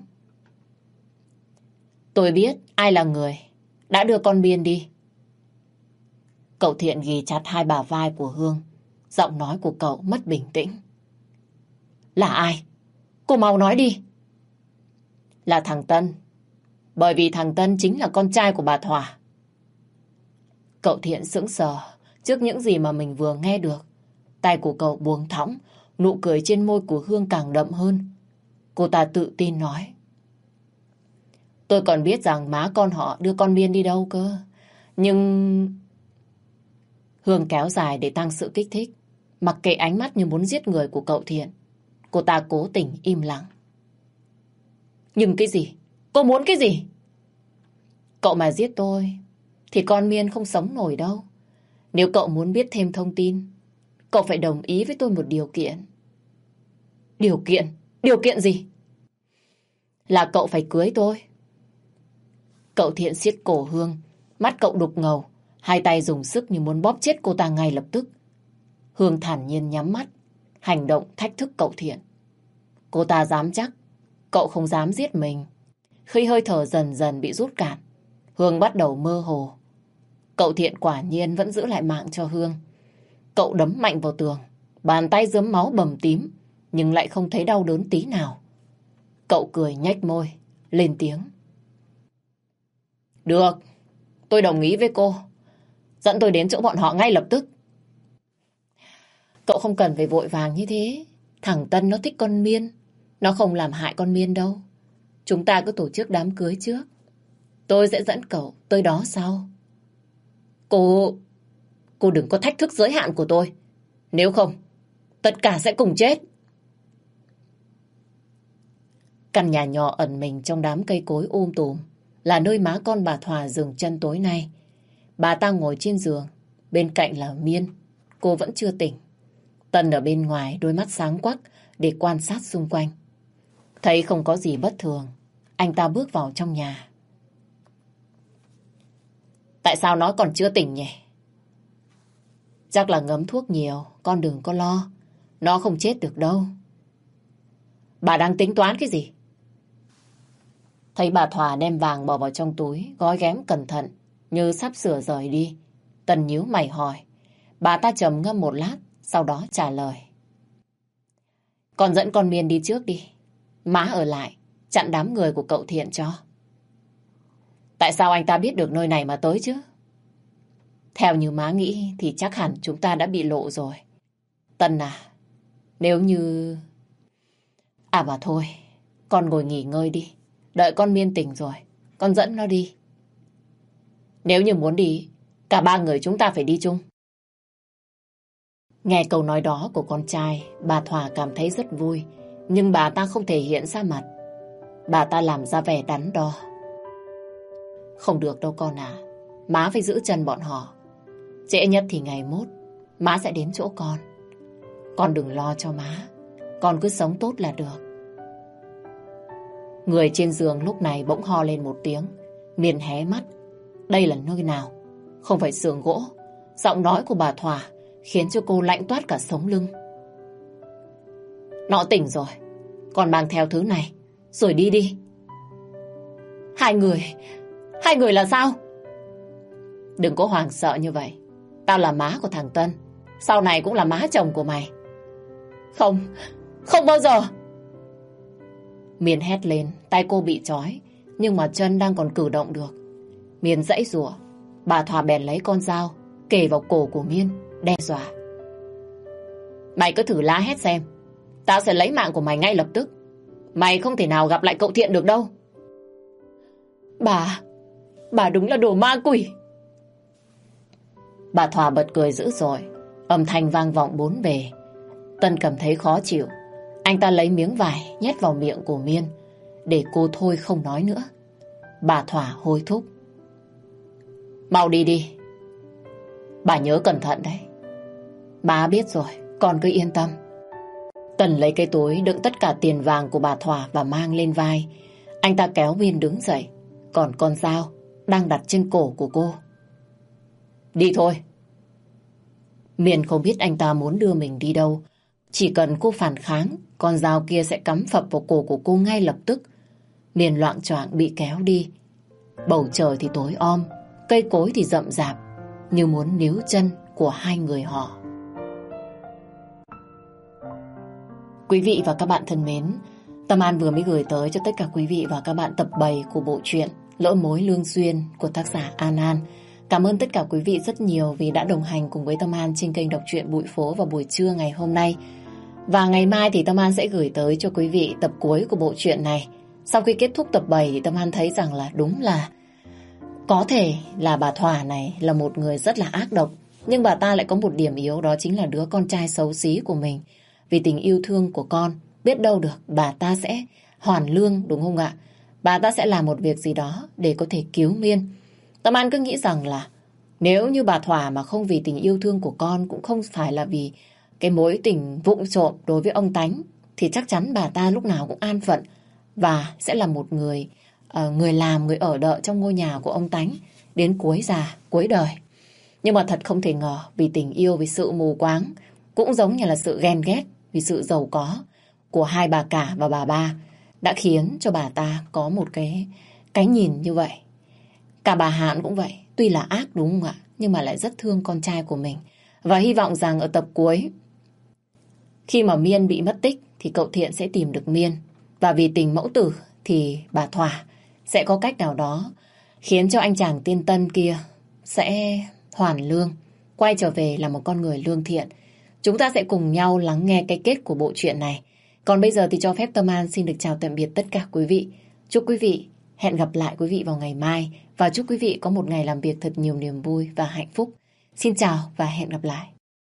Tôi biết ai là người đã đưa con Miên đi. Cậu Thiện ghì chặt hai bả vai của Hương. Giọng nói của cậu mất bình tĩnh. Là ai? Cô mau nói đi. Là thằng Tân. Bởi vì thằng Tân chính là con trai của bà Thòa. Cậu Thiện sững sờ trước những gì mà mình vừa nghe được. Tay của cậu buông thõng, nụ cười trên môi của Hương càng đậm hơn. Cô ta tự tin nói. Tôi còn biết rằng má con họ đưa con Miên đi đâu cơ. Nhưng... Hương kéo dài để tăng sự kích thích. Mặc kệ ánh mắt như muốn giết người của cậu Thiện, cô ta cố tình im lặng. Nhưng cái gì? Cô muốn cái gì? Cậu mà giết tôi thì con Miên không sống nổi đâu. Nếu cậu muốn biết thêm thông tin, cậu phải đồng ý với tôi một điều kiện. Điều kiện? Điều kiện gì? Là cậu phải cưới tôi. Cậu Thiện siết cổ Hương, mắt cậu đục ngầu, hai tay dùng sức như muốn bóp chết cô ta ngay lập tức. Hương thản nhiên nhắm mắt, hành động thách thức cậu Thiện. Cô ta dám chắc cậu không dám giết mình. Khi hơi thở dần dần bị rút cạn, Hương bắt đầu mơ hồ. Cậu Thiện quả nhiên vẫn giữ lại mạng cho Hương. Cậu đấm mạnh vào tường, bàn tay rớm máu bầm tím, nhưng lại không thấy đau đớn tí nào. Cậu cười nhếch môi, lên tiếng. Được, tôi đồng ý với cô. Dẫn tôi đến chỗ bọn họ ngay lập tức. Cậu không cần phải vội vàng như thế. Thằng Tân nó thích con Miên. Nó không làm hại con Miên đâu. Chúng ta cứ tổ chức đám cưới trước. Tôi sẽ dẫn cậu tới đó sau. Cô... Cô đừng có thách thức giới hạn của tôi. Nếu không, tất cả sẽ cùng chết. Căn nhà nhỏ ẩn mình trong đám cây cối um tùm là nơi má con bà Thỏa dừng chân tối nay. Bà ta ngồi trên giường, bên cạnh là Miên. Cô vẫn chưa tỉnh. Tân ở bên ngoài đôi mắt sáng quắc để quan sát xung quanh. Thấy không có gì bất thường, anh ta bước vào trong nhà. Tại sao nó còn chưa tỉnh nhỉ? Chắc là ngấm thuốc nhiều, con đừng có lo. Nó không chết được đâu. Bà đang tính toán cái gì? Thấy bà Thỏa đem vàng bỏ vào trong túi, gói ghém cẩn thận, như sắp sửa rời đi. Tân nhíu mày hỏi. Bà ta trầm ngâm một lát, sau đó trả lời. Con dẫn con Miên đi trước đi. Má ở lại, chặn đám người của cậu Thiện cho. Tại sao anh ta biết được nơi này mà tới chứ? Theo như má nghĩ thì chắc hẳn chúng ta đã bị lộ rồi. Tân à, nếu như... À mà thôi, con ngồi nghỉ ngơi đi. Đợi con Miên tỉnh rồi, con dẫn nó đi. Nếu như muốn đi, cả ba người chúng ta phải đi chung. Nghe câu nói đó của con trai, bà Thỏa cảm thấy rất vui, nhưng bà ta không thể hiện ra mặt. Bà ta làm ra vẻ đắn đo. Không được đâu con à, má phải giữ chân bọn họ. Trễ nhất thì ngày mốt, má sẽ đến chỗ con. Con đừng lo cho má, con cứ sống tốt là được. Người trên giường lúc này bỗng ho lên một tiếng. Miên hé mắt. Đây là nơi nào? Không phải xưởng gỗ. Giọng nói của bà Thỏa khiến cho cô lạnh toát cả sống lưng. Nó tỉnh rồi, con mang theo thứ này rồi đi đi. Hai người Hai người là sao? Đừng có hoảng sợ như vậy. Tao là má của thằng Tân, sau này cũng là má chồng của mày. Không, không bao giờ. Miên hét lên. Tay cô bị trói, nhưng mà chân đang còn cử động được. Miên giãy giụa. Bà Thỏa bèn lấy con dao kề vào cổ của Miên, đe dọa. Mày cứ thử la hét xem, tao sẽ lấy mạng của mày ngay lập tức. Mày không thể nào gặp lại cậu Thiện được đâu. Bà Bà đúng là đồ ma quỷ. Bà Thỏa bật cười dữ dội. Âm thanh vang vọng bốn bề. Tân cảm thấy khó chịu. Anh ta lấy miếng vải nhét vào miệng của Miên để cô thôi không nói nữa. Bà Thỏa hối thúc. Mau đi đi. Bà nhớ cẩn thận đấy. Má biết rồi, con cứ yên tâm. Tân lấy cái túi đựng tất cả tiền vàng của bà Thỏa và mang lên vai. Anh ta kéo Miên đứng dậy, còn con dao đang đặt trên cổ của cô. Đi thôi. Miên không biết anh ta muốn đưa mình đi đâu. Chỉ cần cô phản kháng, con dao kia sẽ cắm phập vào cổ của cô ngay lập tức. Miên loạng choạng bị kéo đi. Bầu trời thì tối om, cây cối thì rậm rạp, như muốn níu chân của hai người họ. Quý vị và các bạn thân mến, Tâm An vừa mới gửi tới cho tất cả quý vị và các bạn tập bảy của bộ truyện Lỡ Mối Lương Duyên của tác giả An An. Cảm ơn tất cả quý vị rất nhiều vì đã đồng hành cùng với Tâm An trên kênh đọc truyện Bụi Phố vào buổi trưa ngày hôm nay. Và ngày mai thì Tâm An sẽ gửi tới cho quý vị tập cuối của bộ truyện này. Sau khi kết thúc tập bảy thì Tâm An thấy rằng là đúng là có thể là bà Thỏa này là một người rất là ác độc. Nhưng bà ta lại có một điểm yếu, đó chính là đứa con trai xấu xí của mình. Vì tình yêu thương của con, biết đâu được bà ta sẽ hoàn lương, đúng không ạ? Bà ta sẽ làm một việc gì đó để có thể cứu Miên. Tâm An cứ nghĩ rằng là nếu như bà Thỏa mà không vì tình yêu thương của con, cũng không phải là vì cái mối tình vụng trộm đối với ông Tánh, thì chắc chắn bà ta lúc nào cũng an phận và sẽ là một người uh, người làm, người ở đợ trong ngôi nhà của ông Tánh đến cuối già, cuối đời. Nhưng mà thật không thể ngờ, vì tình yêu, vì sự mù quáng, cũng giống như là sự ghen ghét vì sự giàu có của hai bà cả và bà ba, đã khiến cho bà ta có một cái cái nhìn như vậy. Cả bà Hạn cũng vậy, tuy là ác đúng không ạ, nhưng mà lại rất thương con trai của mình. Và hy vọng rằng ở tập cuối, khi mà Miên bị mất tích, thì cậu Thiện sẽ tìm được Miên. Và vì tình mẫu tử thì bà Thỏa sẽ có cách nào đó khiến cho anh chàng tiên Tân kia sẽ hoàn lương, quay trở về là một con người lương thiện. Chúng ta sẽ cùng nhau lắng nghe cái kết của bộ truyện này. Còn bây giờ thì cho phép Tâm An xin được chào tạm biệt tất cả quý vị. Chúc quý vị hẹn gặp lại quý vị vào ngày mai và chúc quý vị có một ngày làm việc thật nhiều niềm vui và hạnh phúc. Xin chào và hẹn gặp lại.